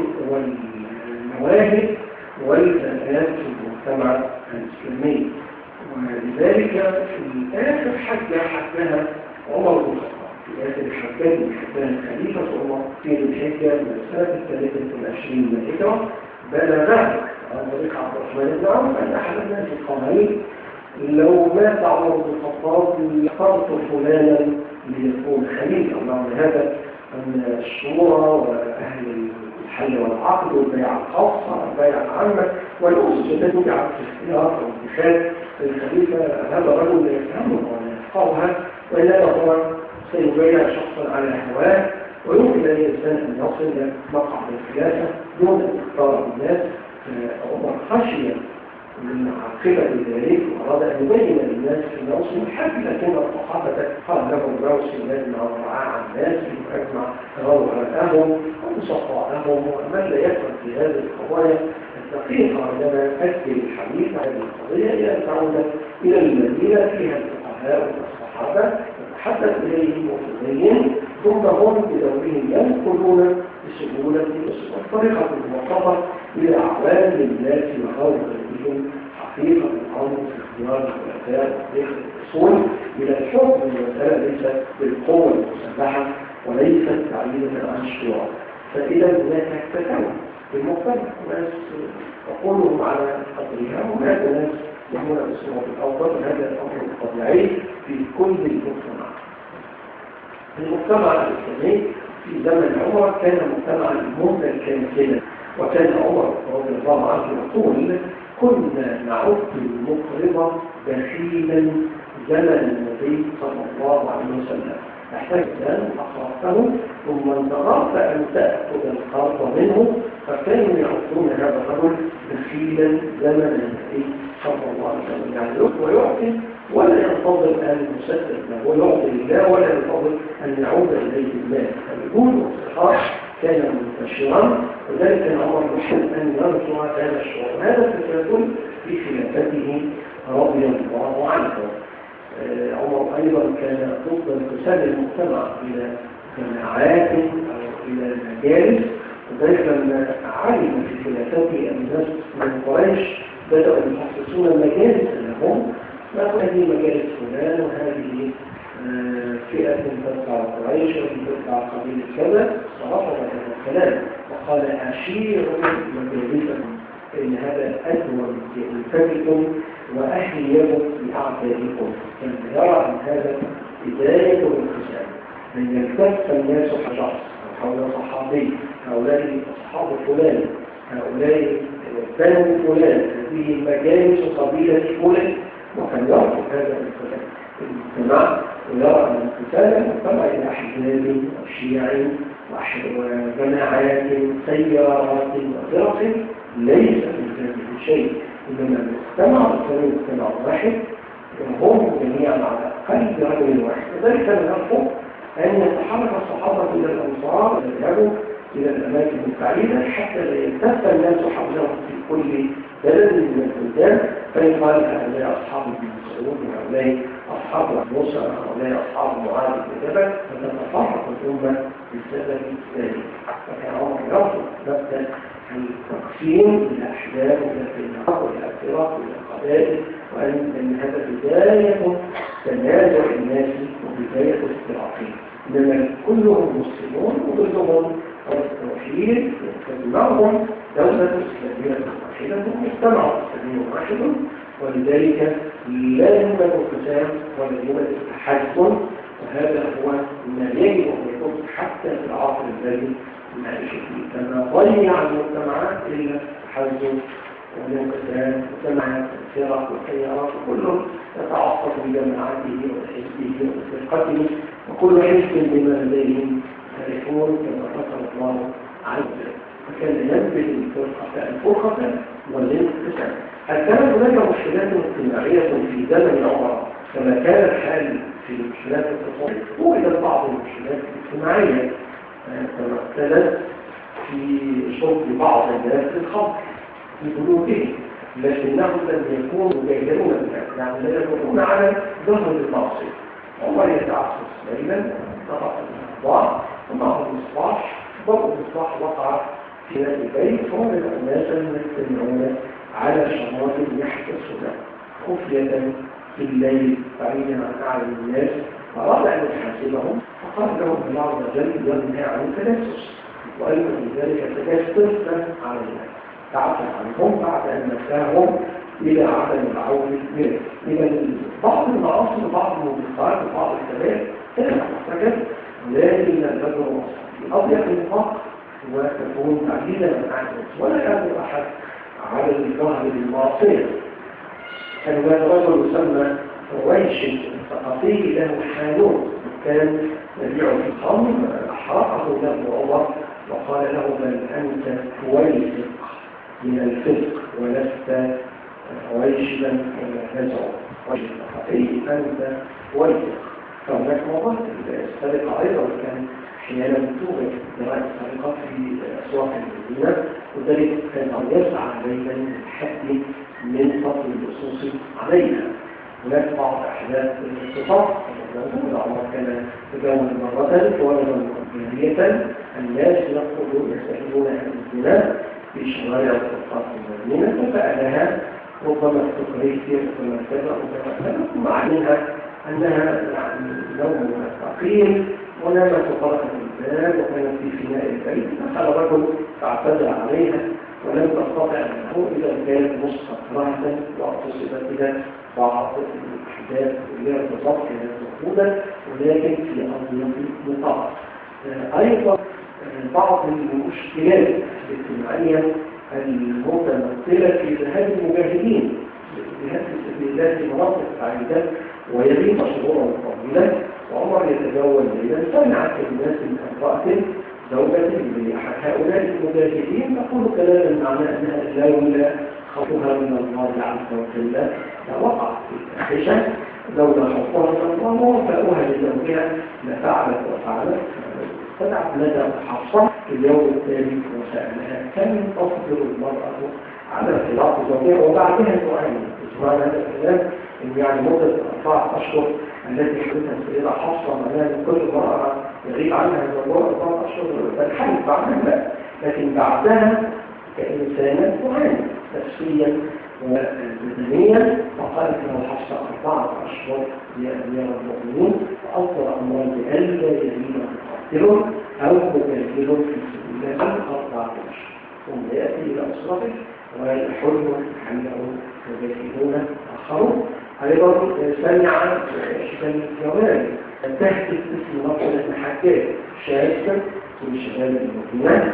والمواهب والذكاء في المجتمع الإسلامي. ولذلك في آخر حجة حجها عمر بن الخطاب، في آخر الحجات من حجات خليفة عمر في الحجة من السنة الثالثة والعشرين من الهجرة، بلغ عن طريق عبد الرحمن بن عوف أن أحد الناس القائلين لو مات عمر بن الخطاب اخترت فلانا ليكون خليفة. ومعنى هذا أن الشورى وأهل الحل والعقد والبيع الخاصة والبيع العامة والأسس التي وقعت في اختيار أو انتخاب الخليفة، هذا الرجل لا يفهمها ولا يفقهها، وإنما هو سيبايع شخصا على هواه، ويمكن للإنسان أن يصل إلى مقعد الخلافة دون أن يختار الناس. عمر خشي من عاقبة ذلك وأراد أن يبين للناس في موسم الحج، لكن الصحابة قال لهم موسم يجمع الرعاة عن الناس ويجمع روعهم ومصفعهم، ومن لا يفهم في هذه القضايا الدقيقة عندما أجل الحديث عن هذه القضية إلى أن تعود إلى المدينة فيها الفقهاء والصحابة يتحدث إليهم وتبين، ثم هم بدورهم ينقلون بسهولة والطريقة الموصفة إلى أعوان الناس وخوض بهم حقيقة الأمر في اختيار الخلفاء وطريقة الأصول إلى الحكم المسألة ليس بالقوة المسلحة وليست تعليلا عن الشورى. فإذا هناك تكون في المجتمع، ناس عقولهم على قدرها، وهناك ناس يعملون بالصورة الأفضل. هذا الأمر الطبيعي في كل المجتمعات. المجتمع الإسلامي في زمن عمر كان مجتمعا متكاملا، وكان عمر رضي الله عنه يقول: كنا نعد المقرض بخيلا زمن النبي صلى الله عليه وسلم، تحتاج أن أقرضته ثم انتظرت أن تأخذ القرض منه، فكانوا يعطون هذا الرجل بخيلا زمن النبي صلى الله عليه وسلم. يعني ويعطي ولا ينتظر أن يسدد له، ويعطي لله ولا ينتظر أن يعود إليه المال. فالجود والصحاح كان منتشرا، وذلك كان عمر يحب أن ينشر هذا الشعور. هذا التكافل في خلافته رضي الله عنه. عمر أيضا كان ضد انقسام المجتمع إلى جماعات أو إلى مجالس، وذلك لما علم في خلافته أن الناس من قريش بدأوا يخصصون المجالس لهم، هذه مجالس فلان وهذه فئة تتبع قريش وهذه تتبع قبيلة كذا، فرفض هذا الكلام وقال: أشيروا مجالسكم فإن هذا أدوم بأنفسكم وأحييكم بأعدائكم. كان يرى أن هذا بداية الانقسام، من يلتف الناس كشخص حول صحابي، هؤلاء أصحاب فلان، هؤلاء بنو فلان، هذه مجالس قبيلة فلان، وكان يرفض هذا الاجتماع ويرى أن الانقسام المجتمع إلى أحزاب وشيع وجماعات سيارات وفرق ليس من ذلك شيء، إنما المجتمع الإسلامي مجتمع واحد وهم جميعا على قلب رجل واحد. وذلك كان يرفض أن يتحرك الصحابة إلى الأنصار ويذهبوا إلى الأماكن البعيدة حتى لا يلتف الناس حولهم في كل بلد من البلدان، فيقال هؤلاء أصحاب ابن مسعود وهؤلاء أصحاب موسى وهؤلاء أصحاب معاذ بن جبل، فتتفرق الأمة بسبب ذلك. فكان عمر يرفض مبدأ التقسيم إلى أحزاب وإلى فرق وإلى فرق وإلى قبائل، وأن هذا بداية تنازع الناس وبداية استراحهم، إنما كلهم مسلمون وكلهم التوحيد يجمعهم دولة إسلامية واحدة مجتمع إسلامي واحد، ولذلك لا يوجد انقسام ولا يوجد تحزن، وهذا هو ما يجب أن يكون حتى في العصر الذي نعيش فيه. كما ضيع المجتمعات إلا التحزن والانقسام، مجتمعات الفرق والخيارات، وكل يتعصب بجماعته وحزبه وفرقته، وكل حزب بما لديهم يكون كما ذكر الله عز وجل. فكان ينبغي الفرقة الفرقة والانقسام. هل كانت هناك مشكلات اجتماعية في زمن عمر كما كان الحال في المشكلات الاقتصادية؟ وجدت بعض المشكلات الاجتماعية تمثلت في شرب بعض الناس الخمر في بيوتهم، لكنهم لم يكونوا يجهلون الناس، يعني لا يكونون على ظهر المعصية. عمر يتعصص ليلا طبعا الأخبار ومعه المصباح، ضوء المصباح وقع في البيت، فوجد الناس يجتمعون على شمارات يحدثون خفية في الليل بعيدا عن أعين الناس، فأراد أن يحاسبهم فقال لهم الله عز وجل ينهى عن التجسس، وأيضا من ذلك تجسس علينا، تعرف عنهم بعد أن نفاهم إلى عدم العودة منه. إذا بعض المعاصي وبعض الموبقات وبعض الكبائر كانت محتاجة، ولكن البدر في أضيق النطاق وتكون تعديلا من أحدث، ولا يقدر أحد على الظهر بالمعصية. كان هناك رجل يسمى رويش الثقفي له حانون، كان يبيع في الخمر، أحرقه له عمر وقال له: بل أنت فويسق من الفسق ولست رويشبا ولا نزع. رويش الثقفي أنت فويسق. فهناك موضوع السرقة أيضا كان حيانا توجد جرائم السرقة في أسواق المدينة، وذلك كان يسعى ليلا للحد من فضل اللصوص عليها. هناك بعض أحداث الاقتصاد، عمر كان تجاوز مرة فوجد جارية الناس يقولون يستحيلون عن الزنا في شوارع وطرقات المدينة، فسألها ربما استقريت ربما كذا ربما كذا، ثم علمها أنها يعني نوم ثقيل ونامت وطرقت الباب وكانت في فناء البيت، دخل رجل فاعتدى عليها ولم تستطع منه إذا كانت مستقرة واغتصبت بها بعض الأحداث غير بالضبط كانت موجودة ولكن في أضيق نطاق. أيضا بعض المشكلات الاجتماعية المتمثلة في ذهاب المجاهدين بهذه سبيل الله في مناطق بعيدة ويبيت شهورا طويلا، وعمر يتجول ليلا سمعت الناس من امرأة زوجة هؤلاء المجاهدين تقول كلاما معناه أنها لولا خوفها من الله عز وجل لوقعت في الفاحشة، لولا خوفها من الله ووفاؤها لزوجها لفعلت وفعلت. فتعت لدى حفصة في اليوم التالي وسألها كم تصبر المرأة على خلاف زوجها وبعدها تعاني. اسمعنا هذا الكلام إن يعني مدة أربعة أشهر التي حدثت السيدة حفصة معناها من كل مرأة يغيب عنها زوجها أربعة أشهر فالحدث بعدها لا، لكن بعدها كإنسانة تعاني نفسيا وبدنيا. فقالت له حفصة أربعة أشهر يا أمير المؤمنين فأصدر أمرا بألا يزيد مقتل أو مجاهد في سبيل الله أربعة أشهر ثم يأتي إلى أسرته ويحل عنه مجاهدون آخرون. أيضا سمع شباب الجوال تهدف اسم نقل المحاكاة شاذة في شباب المدينة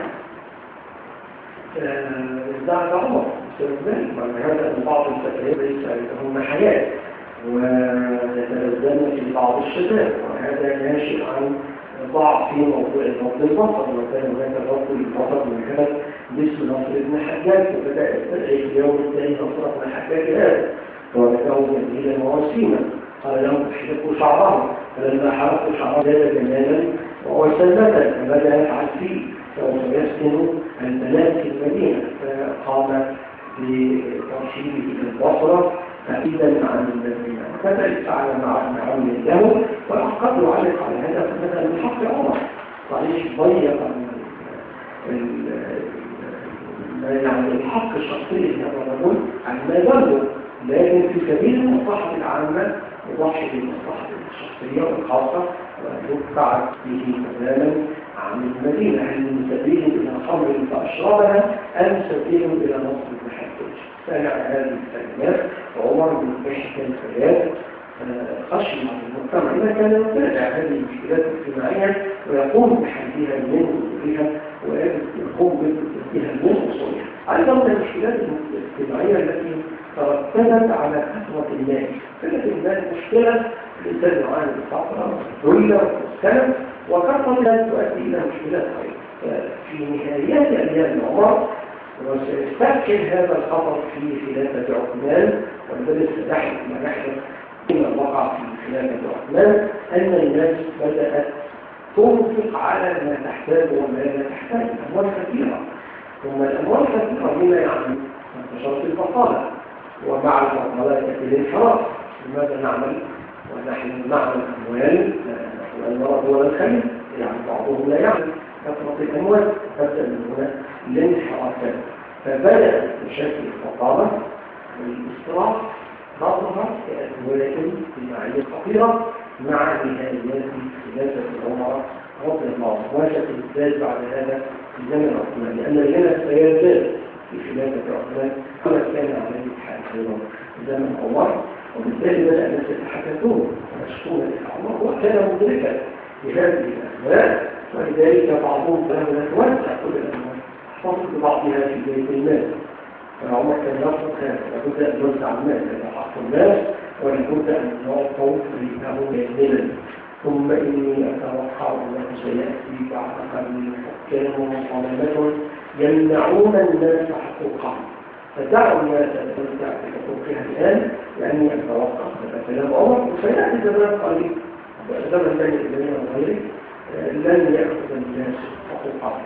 ازدعج عمر بسبب ذلك، وأن هذا من بعض الفتيات ليس لهم حياة ويتلذذن في بعض الشباب، وهذا ناشئ عن ضعف في موضوع الرفض البصر. وكان هناك الرفض البصر من كان باسم نصر بن حجاج وبدأ يستدعي في اليوم الثاني نصر بن حجاج هذا وبدأه جميلا ووسيما. قال لهم احرقوا شعره، فلما حرقوا شعره زاد جمالا وسلمة فبدأ يفعل فيه سوف يسكن البنات في المدينة. فقام بترشيده في البصرة بعيدا عن المدينة وبدأ يفعل مع معاون له وقد يعلق على هذا فبدأ من حق عمر صحيح ضيق يعني الحق الشخصي لهذا الرجل عن ما يضره، لكن في سبيل المصلحة العامة يضحي بالمصلحة الشخصية والخاصة ويدفع به تماما عن المدينة من سبيل إلى خمر فأشربها أم سبيل إلى نصر المحاكج. سمع هذه الكلمات وعمر بن بحث الحياة خشي عن المجتمع إذا كان يتابع هذه المشكلات الاجتماعية ويقوم بحلها من أصولها ويقوم بها من أصولها. أيضا من المشكلات الاجتماعية التي ترتبت على كثرة المال. كثرة المال مشكلة الإنسان يعاني بالفقر والذلة والسلم وكثرة المال تؤدي إلى مشكلات خير. في نهايات أيام عمر وسيستكشف هذا الخطر في خلافة عثمان والذي سيحدث ما يحدث فيما وقع في خلافة عثمان أن الناس بدأت تنفق على ما تحتاج وما لا تحتاج أموال كثيرة، ثم الأموال كثيرة هنا يعني انتشرت البطالة ومع البطالة تأتي الانحراف. لماذا نعمل ونحن نعمل أموال نحن المرض ولا الخير يعني بعضهم لا يعمل كثرة الأموال تبدأ من هنا الانحرافات. فبدأت مشاكل البطالة والاستراف تظهر كأدوات اجتماعية خطيرة مع نهايات خلافة عمر رضي الله عنه وستزداد بعد هذا في زمن عثمان، لأن الغنى سيزداد في خلافة عثمان كما كان عليه الحال أيضا في زمن عمر، وبالتالي بدأ الناس يتحدثون ويشكون إلى عمر وكان مدركا لهذه الأسباب، ولذلك بعضهم له نتوسع كل الأموال احتفظ ببعضها في بيت المال. فعمر كان يرفض هذا لابد أن يوزع المال إلى حق الناس ولابد أن يعطوا فإنه يهدنا. ثم إني أتوقع أنه سيأتي بعد قليل حكام وصالمة يمنعون الناس حقوقهم، فدعوا الناس أن تمتع بحقوقها الآن لأني أتوقع هذا كلام عمر وسيأتي زمان قليل زمن بين الإسلامية وغيره لن يأخذ الناس حقوقهم.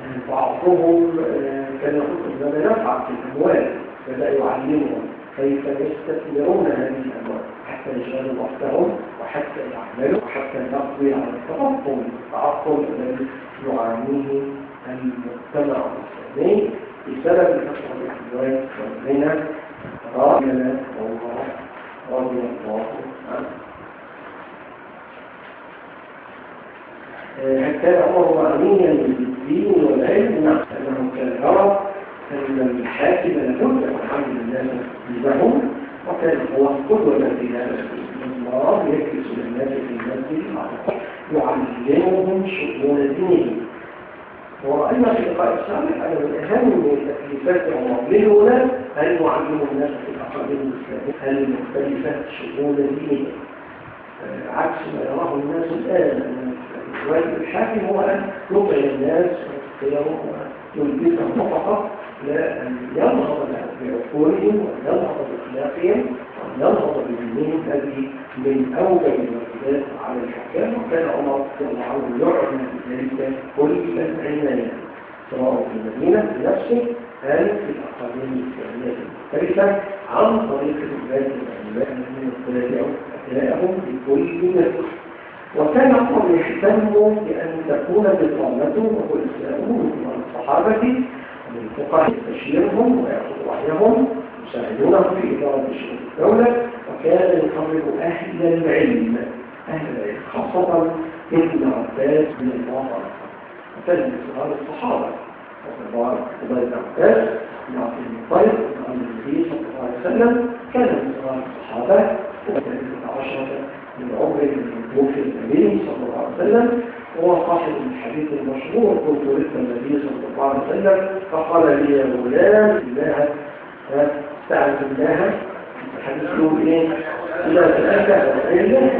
بعضهم كان يقول ماذا نفعل في الأموال، بدأ يعلمهم كيف يستثمرون هذه الأموال حتى يشغلوا وقتهم وحتى يعملوا وحتى يقضي على التفضل التعطل الذي يعانيه المجتمع الإسلامي بسبب كثرة الأموال والغنى. رأينا الله رضي الله عنه. هل كان عمر معنيا بالدين والعلم؟ نعم، أنه كان يرى أن الحاكم لابد أن يعلم الناس دينهم، وكان هو قدوة في هذا الله يجلس للناس في المسجد يعلمهم شؤون دينهم. ورأينا في اللقاء السابق أن من أهم تكليفات عمر للولاة أن يعلموا الناس في الأقاليم الإسلامية المختلفة شؤون دينهم، عكس ما يراه الناس الآن. أن الواجب الحاكم هو أن يطعم الناس ويسقيهم ويلبسهم فقط، لا أن ينهض بعقولهم وأن ينهض بأخلاقهم وأن ينهض بدينهم. هذه من أوجب الواجبات على الحكام، وكان عمر رضي الله عنه يعلم بذلك كل العناية سواء في المدينة بنفسه أو في الأقاليم الإسلامية المختلفة عن طريق العباد والعلماء الذين يتبعون أبنائهم بكل نفس. وكان عمر يهتم بأن تكون بطانته وإسلامه من الصحابة ومن الفقهاء تشيرهم ويأخذ رأيهم يساعدونه في إدارة شؤون الدولة. وكان يقرب أهل العلم أهل العلم خاصة ابن عباس بن الواقع، وكان من صغار الصحابة وصغار عباد بن عباس بن عبد المطلب عن النبي صلى الله عليه وسلم، كان من صغار الصحابة وكان عشرة من عمر توفي النبي صلى الله عليه وسلم. هو صاحب الحديث المشهور: كنت ولدت النبي صلى الله عليه وسلم فقال لي يا غلام الله استعذ بالله. الحديث يقول ايه؟ إلى ثلاثة وعلم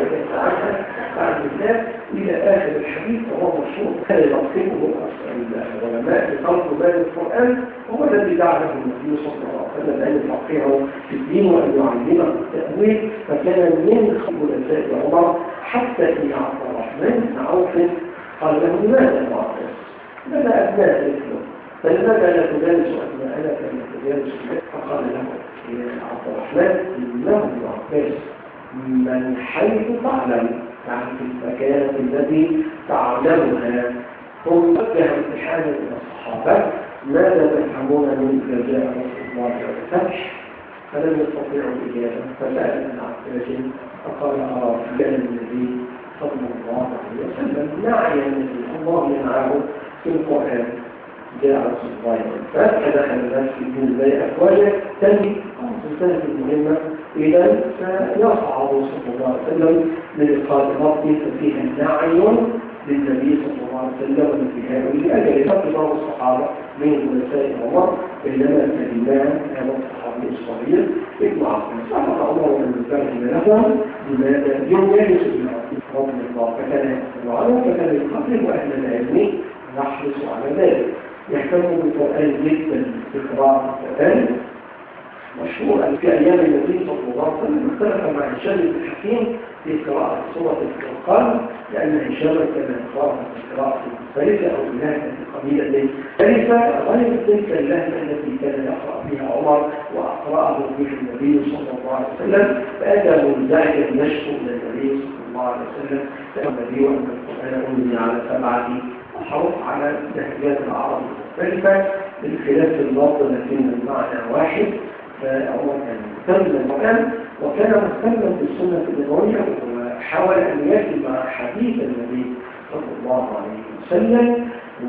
استعذ بالله إلى آخر الحديث، وهو مشهور. كان يلقنه العلماء بخلق باب القرآن، وهو الذي دعا له النبي صلى الله عليه وسلم أن يفقهه في الدين وأن يعلمه التأويل. فكان من خلفاء عمر حتى إن عبد الرحمن بن عوف قال له: لماذا معتز؟ لنا أبناء مثله، فلماذا لا تجالس أبناءنا كما تجالس؟ فقال له يا عبد الرحمن: إنه معتز من حيث تعلم، يعني في المكان الذي تعلمها. ثم وجه امتحانا إلى الصحابة: ماذا تفهمون من إذا جاء رسول الله والفتح؟ فلم يستطيعوا الإجابة، فسأل ابن عباس فقال: أرى كان النبي صلى الله عليه وسلم نعي النبي الله ينعاه في القرآن. جاء رسول الله والفتح دخل الناس في الدين زي أفواجه تنمي تنتهي المهمة. إذا سيصعد صلى الله عليه وسلم للقاء ربه، ففيها نعي للنبي صلى الله عليه وسلم وانتهاء لأجل فقد بعض الصحابة من خلفاء عمر، بينما كلمان هذا الصحابي الصغير ابن عباس سأل عمر أن يترجم لهم لماذا يجلس ابن عباس رضي الله فكان يقتل عنه، فكان يقتل وأهل العلم يحرص على ذلك. يهتم بالقرآن جدا بقراءة القرآن. مشهور أن في أيام النبي صلى الله عليه وسلم اختلف مع هشام بن حكيم في قراءة سورة الفرقان، لأن هشام كان يقرأ في قراءة مختلفة أو بلهجة قبيلة مختلفة غير تلك اللهجة التي كان يقرأ بها عمر وأقرأه به النبي صلى الله عليه وسلم. فأتى منزعجا يشكو إلى النبي صلى الله عليه وسلم: فأما النبي وأن القرآن أنزل على سبعة أحرف على لهجات العرب المختلفة بالخلاف اللفظ لكن المعنى واحد. فعمر كان مهتم بالقرآن وكان مهتما بالسنة النبوية، وحاول أن يجمع حديث النبي صلى الله عليه وسلم،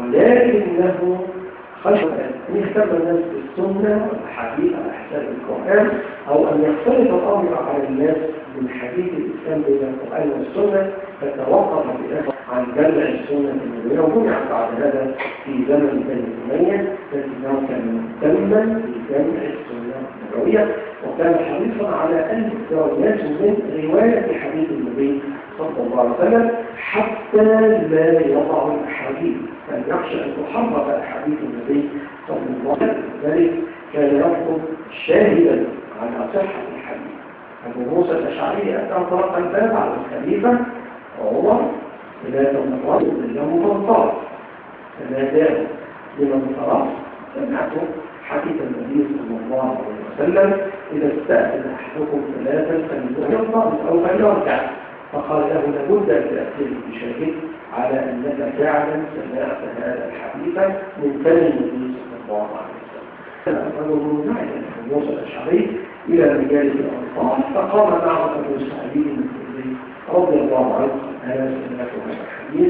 ولكنه خشى أن يهتم الناس بالسنة والحديث على حساب القرآن، أو أن يختلف الأمر على الناس من حديث الإسلام بين القرآن والسنة، فتوقف بأخر عن جمع السنة النبوية. وجمع بعد هذا في زمن بني أمية، لكنه كان مهتما بجمع السنة النبوية، وكان حريصا على أن يكثر الناس من رواية حديث النبي صلى الله عليه وسلم حتى لا يضع الأحاديث، كان يخشى أن تحرف أحاديث النبي صلى الله عليه وسلم. لذلك كان يطلب شاهدا على صحة الحديث. أبو موسى الأشعري أتى طرق الباب على الخليفة عمر ثلاث مرات له فانطلق، فناداه لمن طرق: سمعته حديث النبي صلى الله عليه وسلم: إذا استأذن أحدكم ثلاثا فلينطلق أو فليرجع. فقال له: لابد أن تأتي بشاهد على أنك فعلا سمعت هذا الحديث من فم النبي صلى الله عليه وسلم. فأخذوا من ذلك أبو موسى الأشعري إلى رجال الأنصار، فقام معه أبو سعيد الخدري رضي الله عنه: أنا سمعت هذا الحديث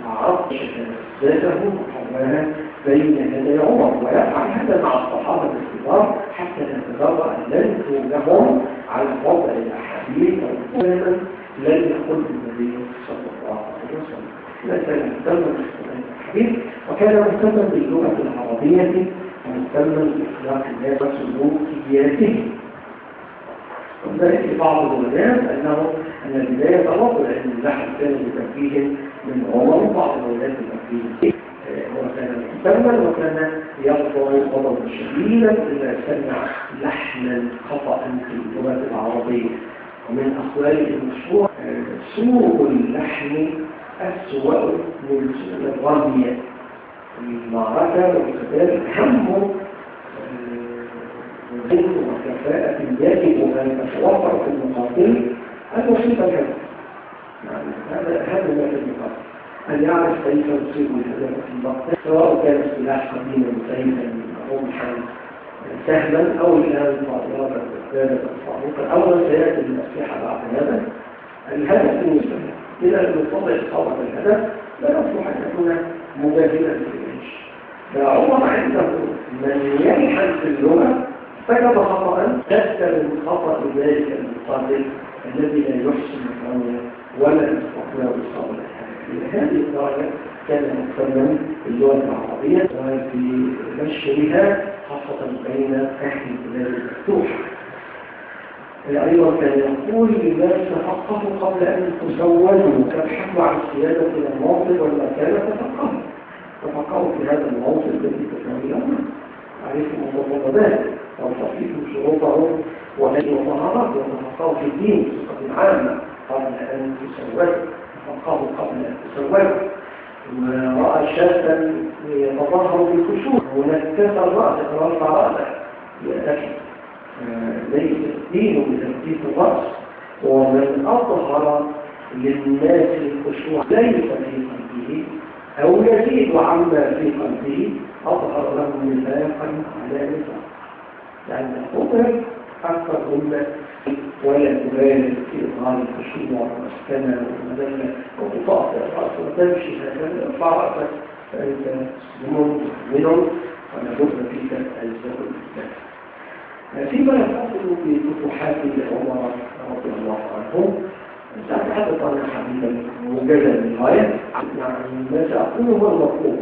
وعرض ذاته وحواها بين يدي عمر، ويفعل هذا مع الصحابة الكبار حتى نتبرأ لن لهم على وضع الأحاديث ومثلا لن يقول النبي صلى الله عليه وسلم. مثلا مهتم باستخدام الحديث، وكان مهتما باللغة العربية ومهتما بأخلاق الناس وسلوكياتهم. وذلك بعض العلماء أنه أن البداية تفضل أن اللحن كان بتنفيذ من عمر، وبعض الأولاد بتنفيذ وكان مهتما وكان يغضب غضبا شديدا إذا سمع لحنا خطأ في اللغة العربية. ومن أقواله المشهورة سوء اللحن أسوأ من سوء الرمية. المعركة وكذلك هم وكفاءة يجب أن تتوفر في المقاتل أن يصيب الهدف. يعني هذا هذا ما في المقاتل، أن يعرف كيف يصيب الهدف في المقتل، سواء كان السلاح قديما سيفا رمحا سهلا أو الآن طائرات الزبالة الصاروخ أو سيأتي الأسلحة بعد هذا. الهدف المستمر إذا لم يستطع إصابة الهدف لا يصلح أن يكون مجاهدا في الجيش. فعمر عنده من يلحن في اللغة فكذا خطأ تسأل من خطأ ذلك المقاتل الذي لا يحسن الرمية ولا يستطيع إصابة الهدف. إلى هذه الدرجة كان مهتما باللغة العربية وفي نشرها خاصة بين أهل البلاد المفتوحة. أيضا كان يقول للناس تفقهوا قبل أن تزوجوا، تبحثوا عن السيادة إلى الموطن والمكانة تفقهوا تفقهوا في هذا الموطن الذي تتولونه، عليكم المتطلبات وتصفيكم شروطه ونجم ومهارات، وتفقهوا في الدين بصفة عامة قبل أن تزوجوا، تفقهوا قبل أن تزوجوا. ورأى شابا يتظاهر بالكشوف ونكسر رأسه رفع رأسه يأتي ليس الدين بتثبيت الرأس. ومن أظهر للناس الخشوع ليس في قلبه أو يزيد عما في قلبه أظهر له نفاقا على نفاق، يعني أظهر أكثر مما ولا تبالغ في إظهار الخشوع والمسكنة والمذلة وتطاق الرأس وتمشي هكذا ارفع رأسك فأنت مسلم منهم ولا بد فيك أجزاء الإسلام. فيما يتصل بفتوحات عمر رضي الله عنه سأتحدث عن حديثا موجدا للغاية، يعني ما سأقوله هو المطلوب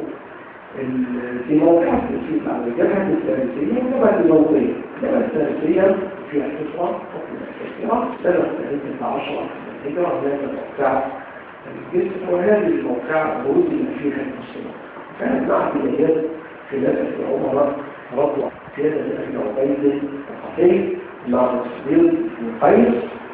في موقعات السيطة على الجبهة الثالثية والجبهة الموضية. الجبهة الثالثية فيها حصة حكم الأساسية سنة ثلاثة عشر من الهجرة، هناك موقع الجسم، وهذه الموقع بروز فيها المسلمين كانت مع بدايات خلافة عمر رضي الله سيادة أبي عبيد القحطي مع الصديق بن قيس،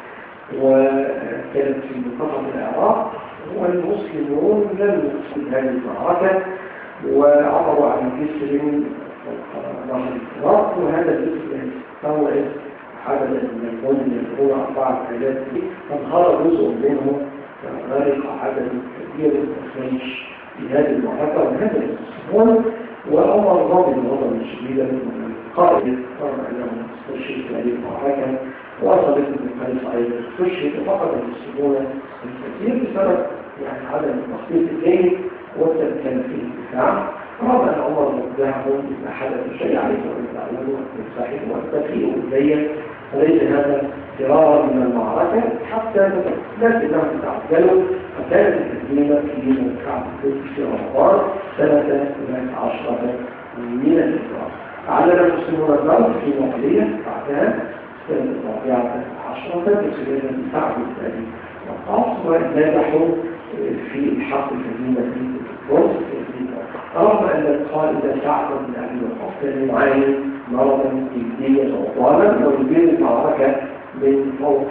وكانت في منطقة العراق، والمسلمون لم يقصدوا هذه المعركة وعبروا عن جسر نهر الفرات، وهذا الجسر استوعب عددا من المدن يكون أربعة آلاف، فانهار جزء منه فغرق عدد كبير من الجيش في هذه المعركة وهذا المسلمون. وأمر رضي غضبا شديدا من القائد قال أنه استشهد في هذه المعركة، وصلت ابن قيس أيضا استشهد، فقد المسلمون الكثير بسبب يعني عدم التخطيط الجيد والتمكين في الدفاع. رغم أن عمر وجههم إذا حدث شيء عليكم أن تعلموا وتنصحوا وتتقوا إليه، فليس هذا فرارا من المعركة حتى لكنهم تعجلوا. فكانت التسليمة في موقع في رمضان سنة ثلاث عشرة من الهجرة. أعلن المسلمون الضرب في مقلية بعدها سنة الرابعة عشرة بخلال سعد الثاني وقاص، ونجحوا في حق الهزيمة في الفرس. رغم أن القائد سعد بن أبي وقاص كان يعاني مرضا جديا وطوالا ويدير المعركة من فوق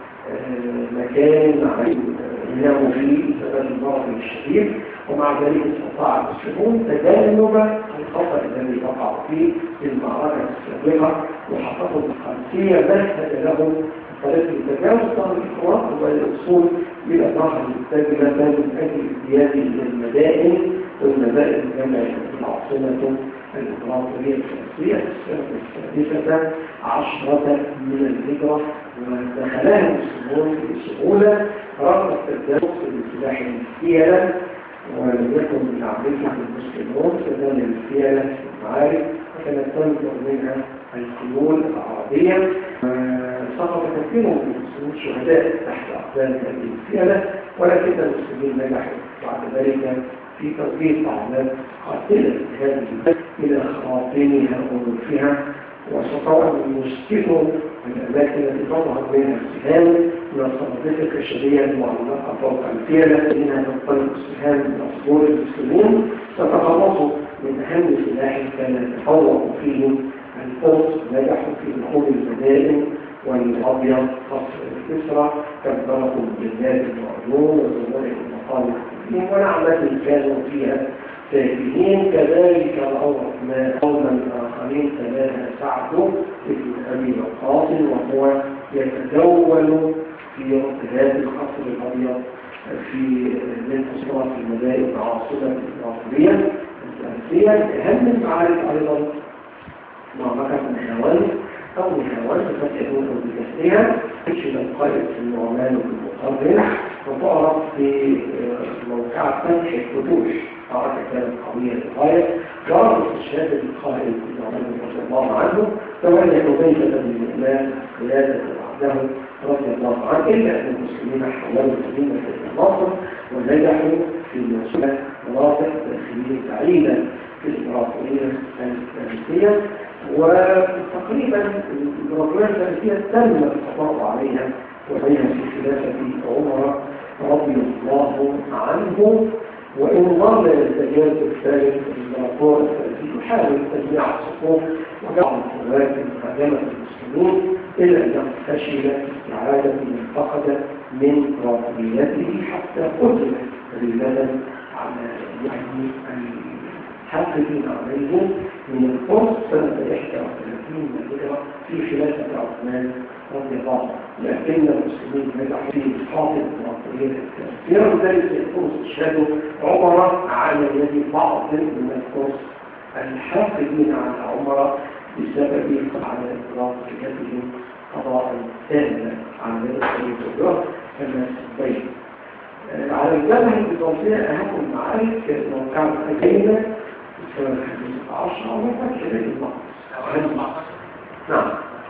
مكان ينام فيه بسبب المرض الشديد، ومع ذلك استطاع المسلمون تجنب الخطأ الذي وقع فيه في المعركة السابقة، وحققوا الخمسية مهد لهم طريق التجاوز طريق الخواط والوصول إلى نهر التجربة من أجل ازدياد المدائن والمدائن كما العاصمة الإمبراطورية الفرنسية في السنة السادسة عشرة من الهجرة، ودخلها المسلمون بسهولة رغم التدخل بالسلاح الثقيل ولم يكن يعرفها المسلمون فذل الفيلة المعارك وكانت تنظر منها الفنون العربية. سقط كثير من المسلمين شهداء تحت أقدام هذه الفيلة، ولكن المسلمين نجحوا بعد ذلك في تطبيق أعمال قاتلة هذه البلد إلى خراطيمها ومنفها، واستطاعوا أن يسكتوا الأماكن التي تظهر منها السهام من الصناديق الخشبية المعلقة فوق الفيلة منها تنطلق السهام من أصدور المسلمين، فتخلصوا من أهم سلاح كان يتفوق فيه الفرس. نجحوا في دخول المدائن والأبيض قصر الكسرى كبروا بالجنات والعيون وزمرع المقام الحكيم ونعمة كانوا فيها ساكنين. كذلك الأوضح قوما آخرين ثلاثة سعد ابن أبي وقاص وهو يتدول في ارتداد القصر الأبيض في الانتصارات في المدائن العاصمة الإسرائيلية الفرنسية. أهم المعارك أيضا معركة نهاوند أو نهاوند فتكون بكسرها تشهد القائد النعمان بن المقرن وتعرف في موقعة فتح الفتوش. معركة كانت قوية للغاية، جرى استشهاد القائد النعمان رضي الله عنه تولى حذيفة بن اليمان قيادة بعده رضي الله عنه، إلا أن المسلمين حولوا المدينة إلى الناصر ونجحوا في وصول مناطق داخلية بعيدة في الإمبراطورية الفرنسية. وتقريبا الإمبراطورية الفرنسية تم السيطرة عليها وهي في خلافة عمر رضي الله عنه، وإن ظل التجارب الثالث الإمبراطور الفرنسي يحاول تجميع الصفوف وجعل القوات مهاجمة المسلمين إلا أنه فشل في إعادة من فقد من رافضيته حتى قتل رجالا على يعني الحاقدين عليهم من الفرس سنة إحدى وثلاثين من الهجرة في خلافة عثمان رضي الله عنه، لكن المسلمين نجحوا في إسقاط الإمبراطورية الفرنسية. وذلك يكون استشهاد عمر على يد بعض من الفرس الحاقدين على عمر بسبب على إطلاق رجالهم قضاء تاما على الإمبراطورية كما سبيل. على الجبهة البيزنطية أهم المعارك كانت موقعة أجينة في السنة الخامسة عشر أو فتح بيت المقدس. نعم.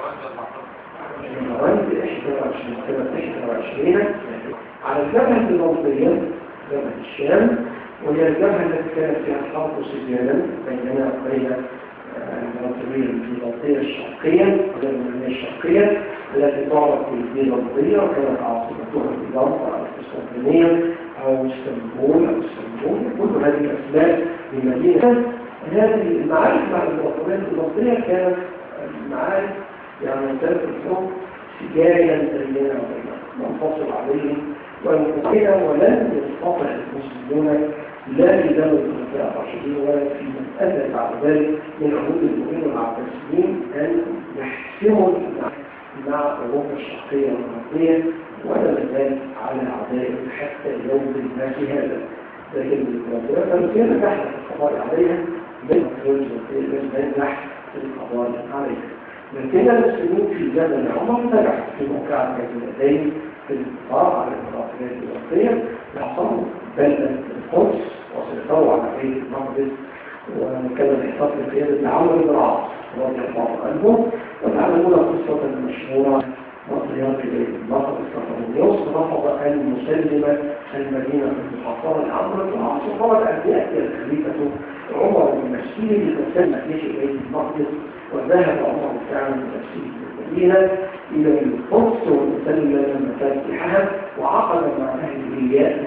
نهاوند إحدى وعشرين سنة إحدى وعشرين على الجبهة البيزنطية جبهة الشام، وهي الجبهة التي كانت فيها الحرب سجالا بيننا وبين الإمبراطورية البيزنطية الشرقية والرومانية الشرقية التي تعرف بالبيزنطية وكانت عاصمتها بيزنطة أو القسطنطينية أو اسطنبول أو اسطنبول. كل هذه الأسماء لمدينة. هذه المعارك مع الإمبراطورية البيزنطية كانت معارك يعني كانت الحكم سجايا بيننا وبينهم منفصل عليهم ومقيمة، ولن يستطيع المسلمون لا لدم الخلفاء الراشدين ولا في مسألة بعد ذلك من عهود المؤمنين والعباسيين أن يحسموا مع أوروبا الشرقية والغربية ولا ذلك على أعدائهم حتى يوم الناس هذا. لكن الإمبراطورية الفرنسية نجحت في القضاء عليها بين الفرنسية لم ينجح في القضاء عليها. لكن المسلمين في زمن عمر نجحوا في موقعة الجبهتين في الانتصار على الإمبراطورية الفرنسية، حصلوا بلدة القدس وسيطروا على بيت المقدس، وكان يحتفل قيادة عمرو بن العاص رضي الله عنه. وتعلمون قصة المشهورة مصريات بيت المقدس فطرونيوس رفض أن يسلم المدينة المحاصرة لعمرو بن العاص، وطلب أن يأتي الخليفة عمر بن مسكين لتسلم جيش بيت المقدس. وذهب عمر فعلا بنفسه المدينة إلى القدس وسلم مفاتيحها وعقد مع أهل الإياء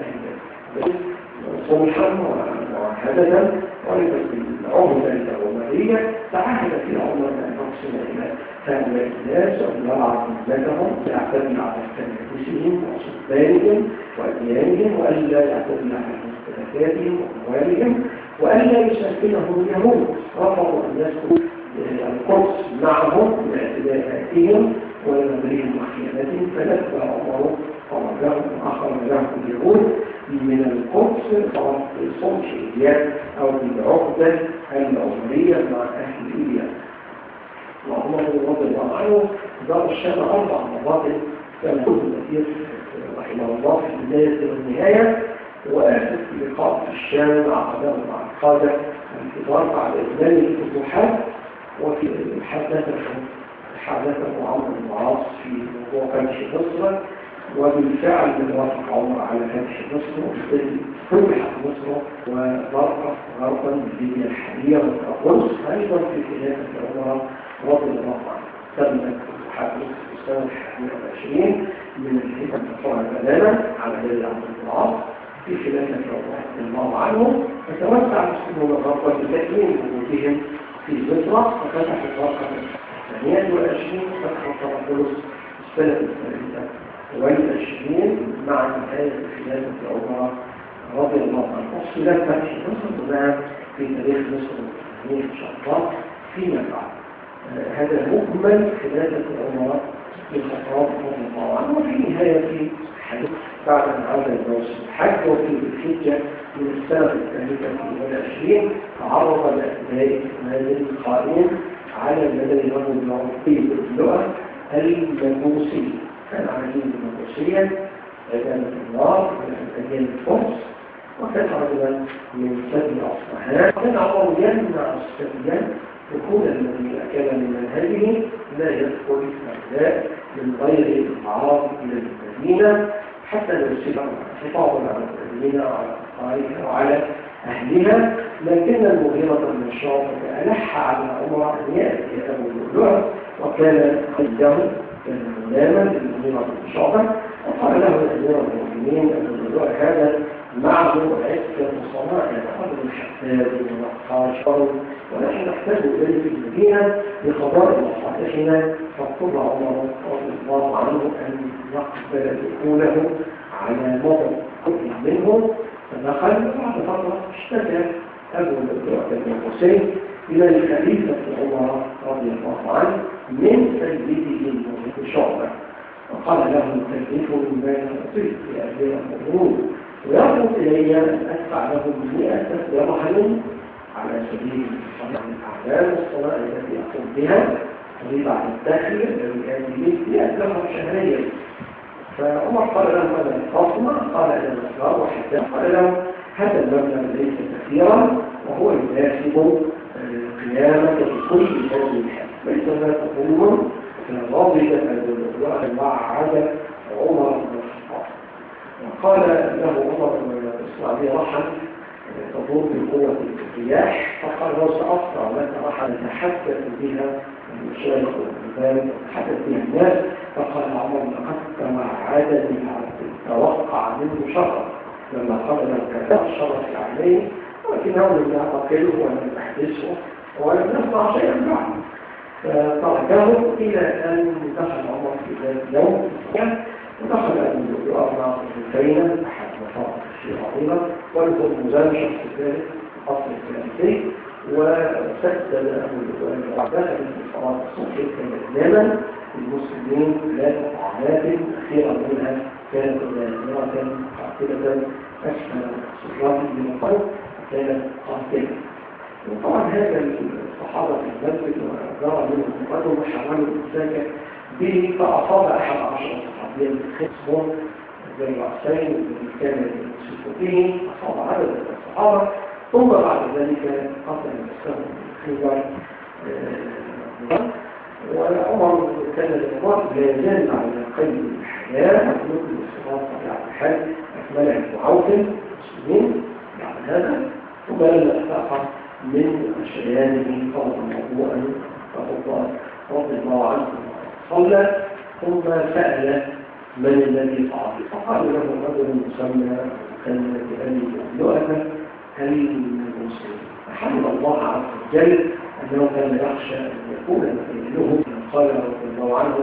صلحا ومعاهدة ولبس العهدة الرومانية. تعهد في عمر أن يقسم إلى هؤلاء الناس وأن يرعى مملكتهم ويعتدي على تنافسهم وسلطانهم وأديانهم وألا يعتدي على ممتلكاتهم وأموالهم وألا يسكنهم اليهود. رفضوا أن يسكنوا القدس معهم باعتداءاتهم ونبرهم وخيانتهم، فنتبع عمر فرجهم وأخرج لهم اليهود من القدس طرف صلح إياه أو بالعقدة العمرية مع أهل إياه. وعمر رضي الله عنه دار الشام أربع مرات كما يقول الكثير رحمه الله في البداية والنهاية، وآخر لقاء في الشام عقده مع القادة الكبار بعد إذن الفتوحات. وفي حدثه حدثه عمرو بن العاص في موضوع فتح مصر، وبالفعل وافق عمر على فتح مصر، وبالتالي فتحت مصر وضربت غربا بالليبيا الحالية والقدس أيضا في خلافة عمر رضي الله عنه. تمت فتوحات مصر في السنة الحادية والعشرين من الهجرة المشروعة تماما على يد عمرو بن العاص في خلافة عمر رضي الله عنه. فتوسع المسلمون غربا بتأمين وجودهم في مصر، ففتح الغرفة الثانية والعشرين فتح طرابلس السنة الثالثة والعشرين مع نهاية خلافة عمر رضي الله عنه. وصلت فتح مصر هنا في تاريخ مصر الثانية إن شاء الله فيما بعد. آه هذا مجمل خلافة عمر بن الخطاب رضي الله عنه. وفي نهاية حديث بعد أن عاد الموسم الحج وفي الحجة من السنة الثالثة والعشرين تعرض لأداء نازل قائم على المدني رجل العربي باللغة المجوسية. كان عمليا مجوسيا عدالة النار من أديان الفرس، وكان رجلا من سبي أصفهان. وكان عمر يمنع السبيان دخول الذي كان من منهجه لا يدخل هؤلاء من غير العرب إلى المدينة حتى لو سبق حفاظا على المدينة وعلى أقاربها وعلى أهلها. لكن المغيرة بن شعبة ألح على عمر أن يأتي أبو اللؤلؤ، وكان خده كان غلاما للمغيرة بن شعبة، وقال له الأمير المؤمنين أبو اللؤلؤ هذا معه عدة صنائع قدر الحساب والنقاش، ونحن نحتاج إليه في المدينة لقضاء مصالحنا. فاضطر عمر رضي الله عنه أن يقبل دخوله على مضض كل منهم، فدخل. بعد فترة اشتكى أبو اللؤلؤ بن حسين إلى الخليفة عمر رضي الله عنه من سيده بن شعبة، وقال له تكليف من بين الطفل يا أمير المؤمنين، ويطلب إلي أن أدفع له مئة درهم على سبيل صنع الأعمال والصنائع التي أقوم بها وبعد الدخل الذي آتي به مئة درهم شهريا. فعمر قال له هذا الفاطمة، قال إلى الأسرار وحتى قال له هذا المبلغ ليس كثيرا وهو يناسب قيامة كل هذه الحال، ليس هناك ظلم. فغضب اللؤلؤ وعد عمر بن الخطاب، وقال له عمر بن الإسلامي رحل تدور بقوة الرياح، فقال لو سأفطر لك رحل نتحدث بها المشايخ والعلماء وتحدث بها الناس. فقال عمر لقد توعدني توقع منه شرا لما قال له كذا الشرف عليه، ولكنه لم يعتقله ولم يحدثه ولم يصنع شيئا بعد. فتركه إلى أن دخل عمر في ذات اليوم، ودخل أبو اللؤلؤ مع الحسين أحد مفاصل الشيعة عظيمة، ولكن مزال شخص ثالث أصل الثلاثي، وسدد أبو اللؤلؤ دخل في صلاة الصبح كان المسلمين ثلاث طعنات أخيرا منها كانت ظاهرة قاتلة أسفل صراط من القلب، كانت قاتلة. وطبعا هذا الصحابة في المسجد وجرى منهم مقدم وحاولوا الإمساك به، فأصاب أحد عشر صحابيا بالخصم زي الرأسين الذي كان يمسك به، أصاب عدد من الصحابة، ثم بعد ذلك قتل نفسه بالخنجر. وعمر كان الإمام لا يزال على قيد الحياة ويمكن الاستمرار على الحال أكمل عوف المسلمين بعد هذا، ثم لم أتأخر من شيانه فرضا موضوعا فقط رضي الله عنه صلى، ثم سأل من الذي فعل، فقال له رجل مسمى كان بأبي اللؤلؤ هل من المسلمين، فحمد الله عز وجل أنه كان يخشى أن يكون مثله قال رضي الله عنه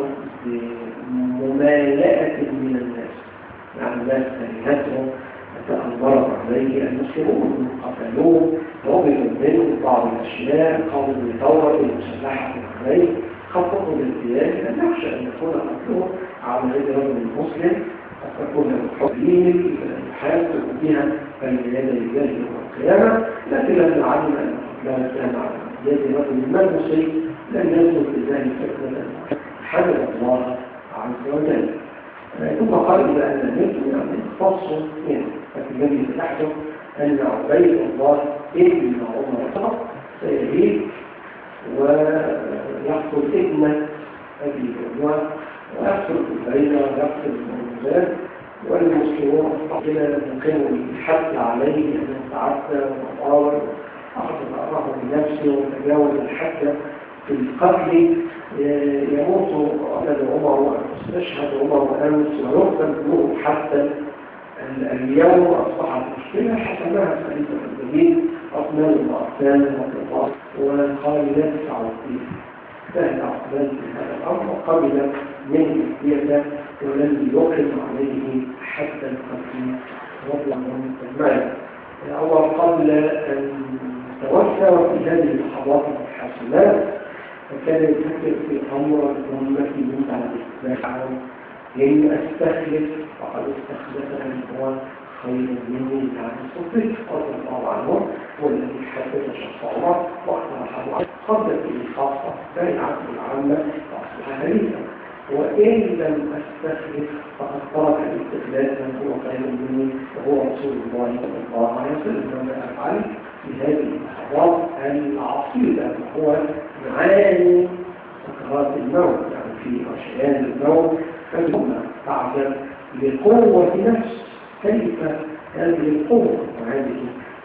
بممالئة من الناس، يعني الناس كرهتهم تأمرت عليه المسلمون قتلوه وضعوا منه بعض الأشياء، قاموا بثورة مسلحة عليه، خططوا للقيام، لم يخشى أن يكون قتلوه على يد رجل مسلم قد تكون الحريين يحاسب بها بين يدي الله يوم القيامة، لكن لما علم أن قتلها كان على يد رجل مجوسي لم يكن بذلك فتنة. حمد الله عز وجل. ثم قال إلى أن الملك يعني يختص منه، لكن الذي فتحته أن عبيد الله ابن عمر سيهيب ويقتل ابن أبي عمر ويقتل البينة ويقتل المنزل، والمسلمون أصبحنا يمكنوا الحد عليه أن يتعدى وتطاول أخذ أراه بنفسه وتجاوز الحد في القتل. يموت ولد عمر ويستشهد عمر أمس ويقتل ابنه حتى اليوم. أصبحت مشكلة حكمها خليفة الجديد عثمان بن عفان رضي الله عنه وقال لا تسعوا فيه، سهل عثمان في هذا الأمر وقبل من الدية ولم يقم عليه حتى القتل رضي الله عنه أجمعين. عمر قبل أن توفى وفي هذه اللحظات الحاسمات فكان يفكر في أمر الأمة من بعد إسلام إن أستخلف فقد استخلفها هو خير مني يعني الصديق رضي الله عنه والذي حدث شخص عمر واقترحه قبل الخاصة بين عبد العامة وأصبح خليفة، وإن لم أستخلف فقد ترك الاستخلاف من هو خير مني وهو رسول الله صلى الله عليه وسلم. ماذا أفعل في هذه اللحظات العصيبة وهو يعاني سكرات الموت يعني في غشيان الموت؟ ثم تعجب لقوة نفس كيف هذه القوة وهذه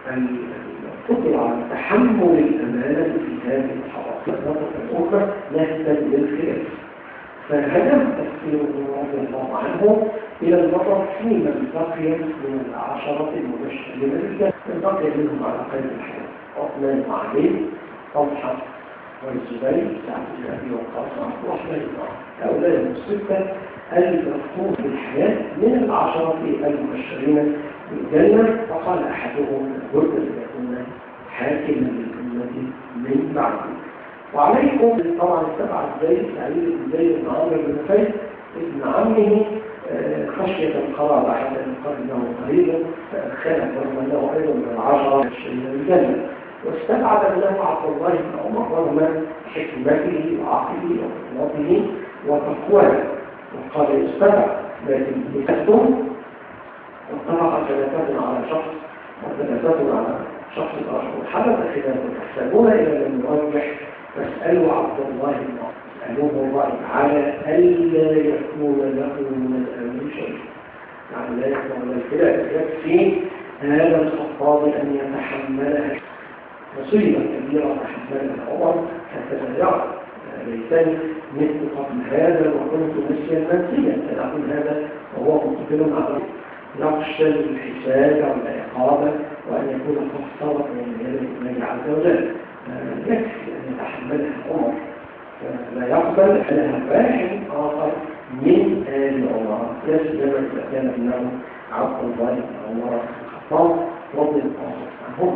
القدرة على تحمل الأمانة في هذه اللحظات النقطة الأخرى لا تستدل الخلاف. فهدف تفسيره رضي الله عنه إلى النظر في من بقي من العشرة المبشرين بالجنة، من بقي منهم على قيد الحياة عثمان وعلي طلحة والزبير سعد بن أبي وقاص وأحمد بن هؤلاء الستة المذكورون في الحياة من العشرة المبشرين بالجنة. وقال أحدهم لابد أن يكون حاكما للأمة من بعده. وعليكم طبعا السبع الزيد سعيد بن زيد بن عمرو بن نفيل ابن عمه خشية القرابة حتى يقال له قريبا فأدخله رغم أنه أيضا من العشرة المبشرين بالجنة، واستبعد له عبد الله بن عمر رغم حكمته وعقله وفطنته وتقواه وقال يستبع لكن بكتم واتفق ثلاثة على شخص وثلاثة على شخص آخر حدث خلاف تحسبون إلى من يرجح فاسألوا عبد الله بن عمر اسألوه الله تعالى ألا يكون له من الأمر شيء، يعني لا يكون من الخلاف يكفي هذا الخطاب أن يتحملها مصيبة كبيرة تحملها عمر حتى يرى ليسني مثل قبل هذا وكنت نسيا منسيا فنقول هذا وهو مقبل على يخشى الحساب أو العقابة وأن يكون قد صدق من يد الله عز وجل. يكفي أن يتحملها عمر لا يقبل لها واحد آخر من آل عمر يسلم إذا كان ابنه عبد الله بن عمر الخطاب رضي الله عنهم.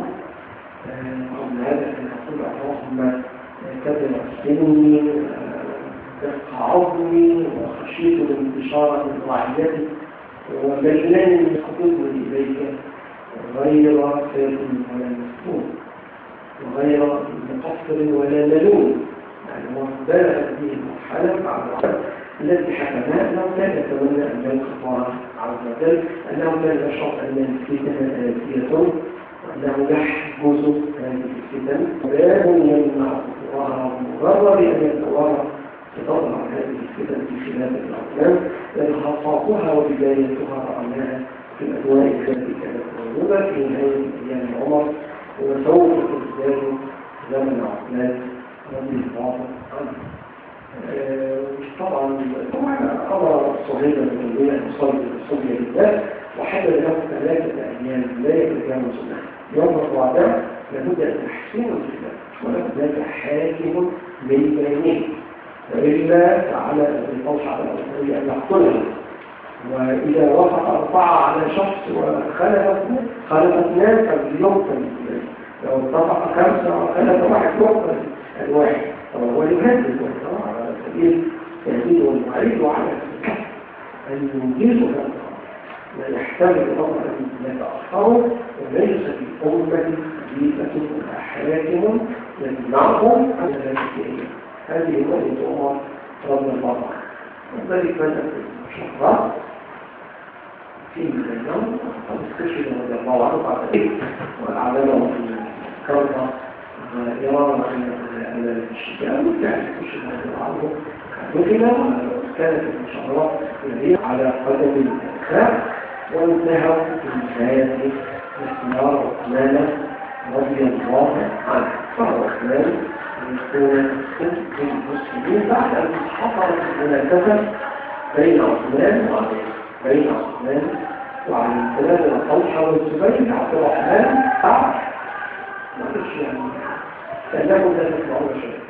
رغم هذا أن نقول اللهم كبر سني دق عظمي وخشيت الانتشار من رعيتي وملاني يقبضني إليك غير خير ولا مسلوم وغير مقصر ولا ملوم. يعني هو بالغ هذه المرحلة مع الرحمة التي حكمها أنه كان يتمنى أن يلقى الله عز وجل أنه كان يشعر أن الفتنة آتية وأنه يحجز هذه الفتن ولا يمنع الله مجرد أن يتوارى تظهر هذه الفتن في خلاف الأقلام لأن خطاطها وبدايتها رأيناها في الأدواء التي كانت موجودة في نهاية أيام عمر وسوف تزداد زمن عثمان رضي الله عنه. طبعا أمر الصهيب بن تيمية يصلي بالصبي لله وحدد له ثلاثة أيام لا يتجاوز يوم الرابع لابد أن تحسين الخلاف ولا هناك حاكم من بينهم وإلا فعلى الفوش على الأسرية أن يقتله، وإذا وافق أربعة على شخص وخلف خلف اثنان فليقتل لو اتفق خمسة وخلف واحد يقتل الواحد هو يهدد على سبيل تهديد والمعيد وعلى أن ينجزه لا يحتمل أمر أن يتأخروا وليس في أمة خليفة ولا حاكم يمنعهم عن ذلك. هذه وجهة عمر رضي الله عنه. وذلك بدأ في الشهرات في بينهم قد استشهد رضي الله عنه بعد ذلك والعلامة في كرة يرى أن الشجاع بالفعل استشهد رضي الله عنه مثل كانت المشارات على قدم الإسلام وانتهوا في نهاية اختيار عثمان رضي الله عنه. فهو عثمان يكون من المسلمين بعد أن حصلت المنافسة بين عثمان وعلي بين عثمان وعلي السلام وطلحة والزبير عبد الرحمن بعد ما فيش يعني كأنهم لا يسمعون شيء.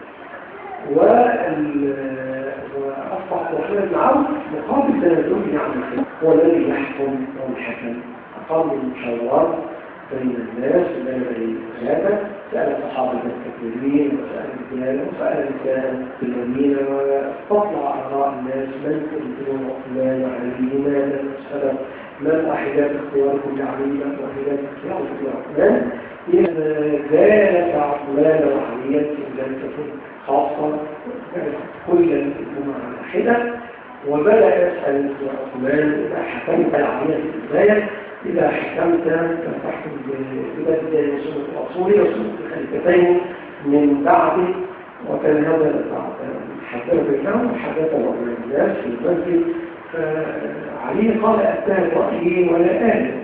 وأصبح رسول بن عوف مقابل تنازله عن الخلاف هو الذي يحكم والحكم أقام المشاورات بين الناس وبين الثلاثة سأل الصحابة الكثيرين وسأل الرجال وسأل النساء في المدينة واستطلع آراء الناس من يمكنون عثمان وعلي لماذا المسألة من واحدات اختياركم لعلي من واحدات اختياركم لعثمان إذا كانت عثمان وعليا لم تكن خاصة كل الأمة واحدة وبدأ يسأل عثمان إذا حكمت العملية في البداية إذا حكمت تحكم ببدء سنة رسوله وسنة الخليفتين من بعده وكان هذا حدث بينهم وحدث عن الناس في المسجد فعلي قال أتاه رأيي ولا آل يعني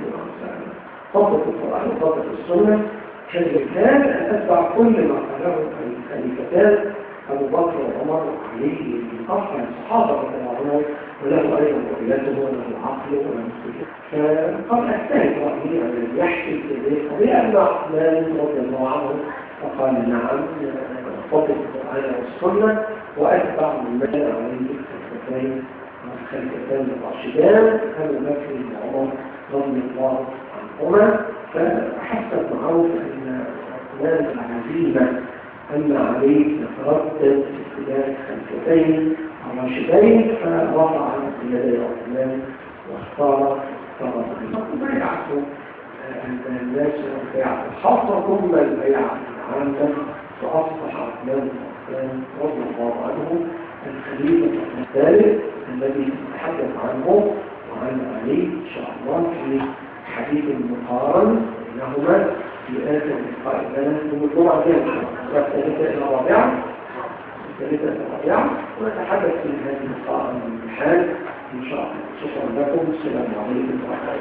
فضل القرآن وفضل السنة كان أن أتبع كل ما قاله الخليفتان أبو بكر وعمر وعلي من أفضل الصحابة رضي الله عنهم وله أيضا قبيلته وله العقل وله السجود فقد أحتاج رأيي أن يحكي إليه قضية أن عثمان رضي الله عنه فقال نعم فضل القرآن والسنة وأتبع من مال عليه الخليفتين والخليفتان الراشدان أبو بكر وعمر رضي الله عنهما فحسب معروف أن عثمان العزيمة أن عليه يتردد في اتجاه الخليفتين الراشدين فرفع عن يدي عثمان واختار طرف بيعته أن الناس بيعة الحاصة ثم البيعة العامة فأصبح عثمان رضي الله عنه الخليفة الثالث الذي نتحدث عنه وعن علي إن شاء الله في حديث مقارن بينهما في آخر لقاء لنا ثم الجمعة الثالثة الثالثة إلى الرابعة الثالثة إلى الرابعة ونتحدث في هذه اللقاء من الحال إن شاء الله. شكرا لكم. السلام عليكم ورحمة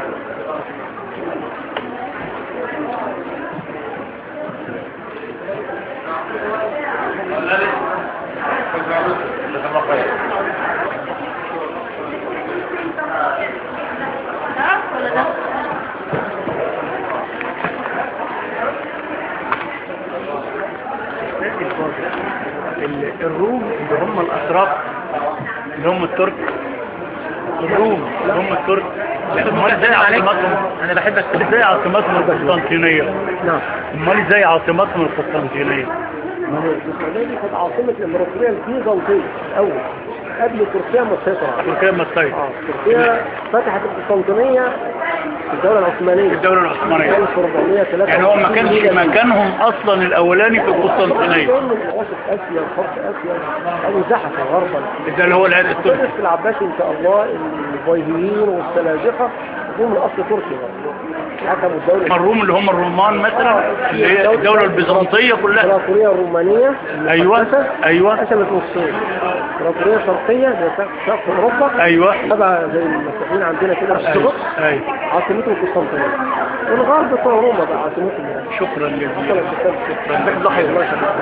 الروم اللي هم الأتراك اللي هم الترك الروم اللي هم الترك امال ازاي عاصمتهم انا بحبك ازاي عاصمتهم القسطنطينية نعم امال ازاي عاصمتهم القسطنطينية القسطنطينية دي كانت عاصمة الامبراطورية البيزنطية الاول قبل تركيا ما تسيطر تركيا ما تسيطر اه تركيا فتحت القسطنطينية في الدولة العثمانية الدولة العثمانية ألف وأربعمية وثلاثة يعني هو ما كانش مكانهم اصلا الاولاني في القسطنطينية كان من وسط اسيا وخط اسيا او زحف غربا ده اللي هو العهد التركي في العباسي ان شاء الله البيهيين والسلاجقة هم من اصل تركي حكموا الدولة الروم اللي هم الرومان مثلا اللي هي الدولة البيزنطية كلها الامبراطورية الرومانية ايوه ايوه قسمت نصين امبراطورية شرقية زي شرق اوروبا ايوه تبع زي المسيحيين عندنا كده الارثوذكس ايوه عاصمتهم القسطنطينية والغرب بتوع روما بقى عاصمتهم شكرا جزيلا شكرا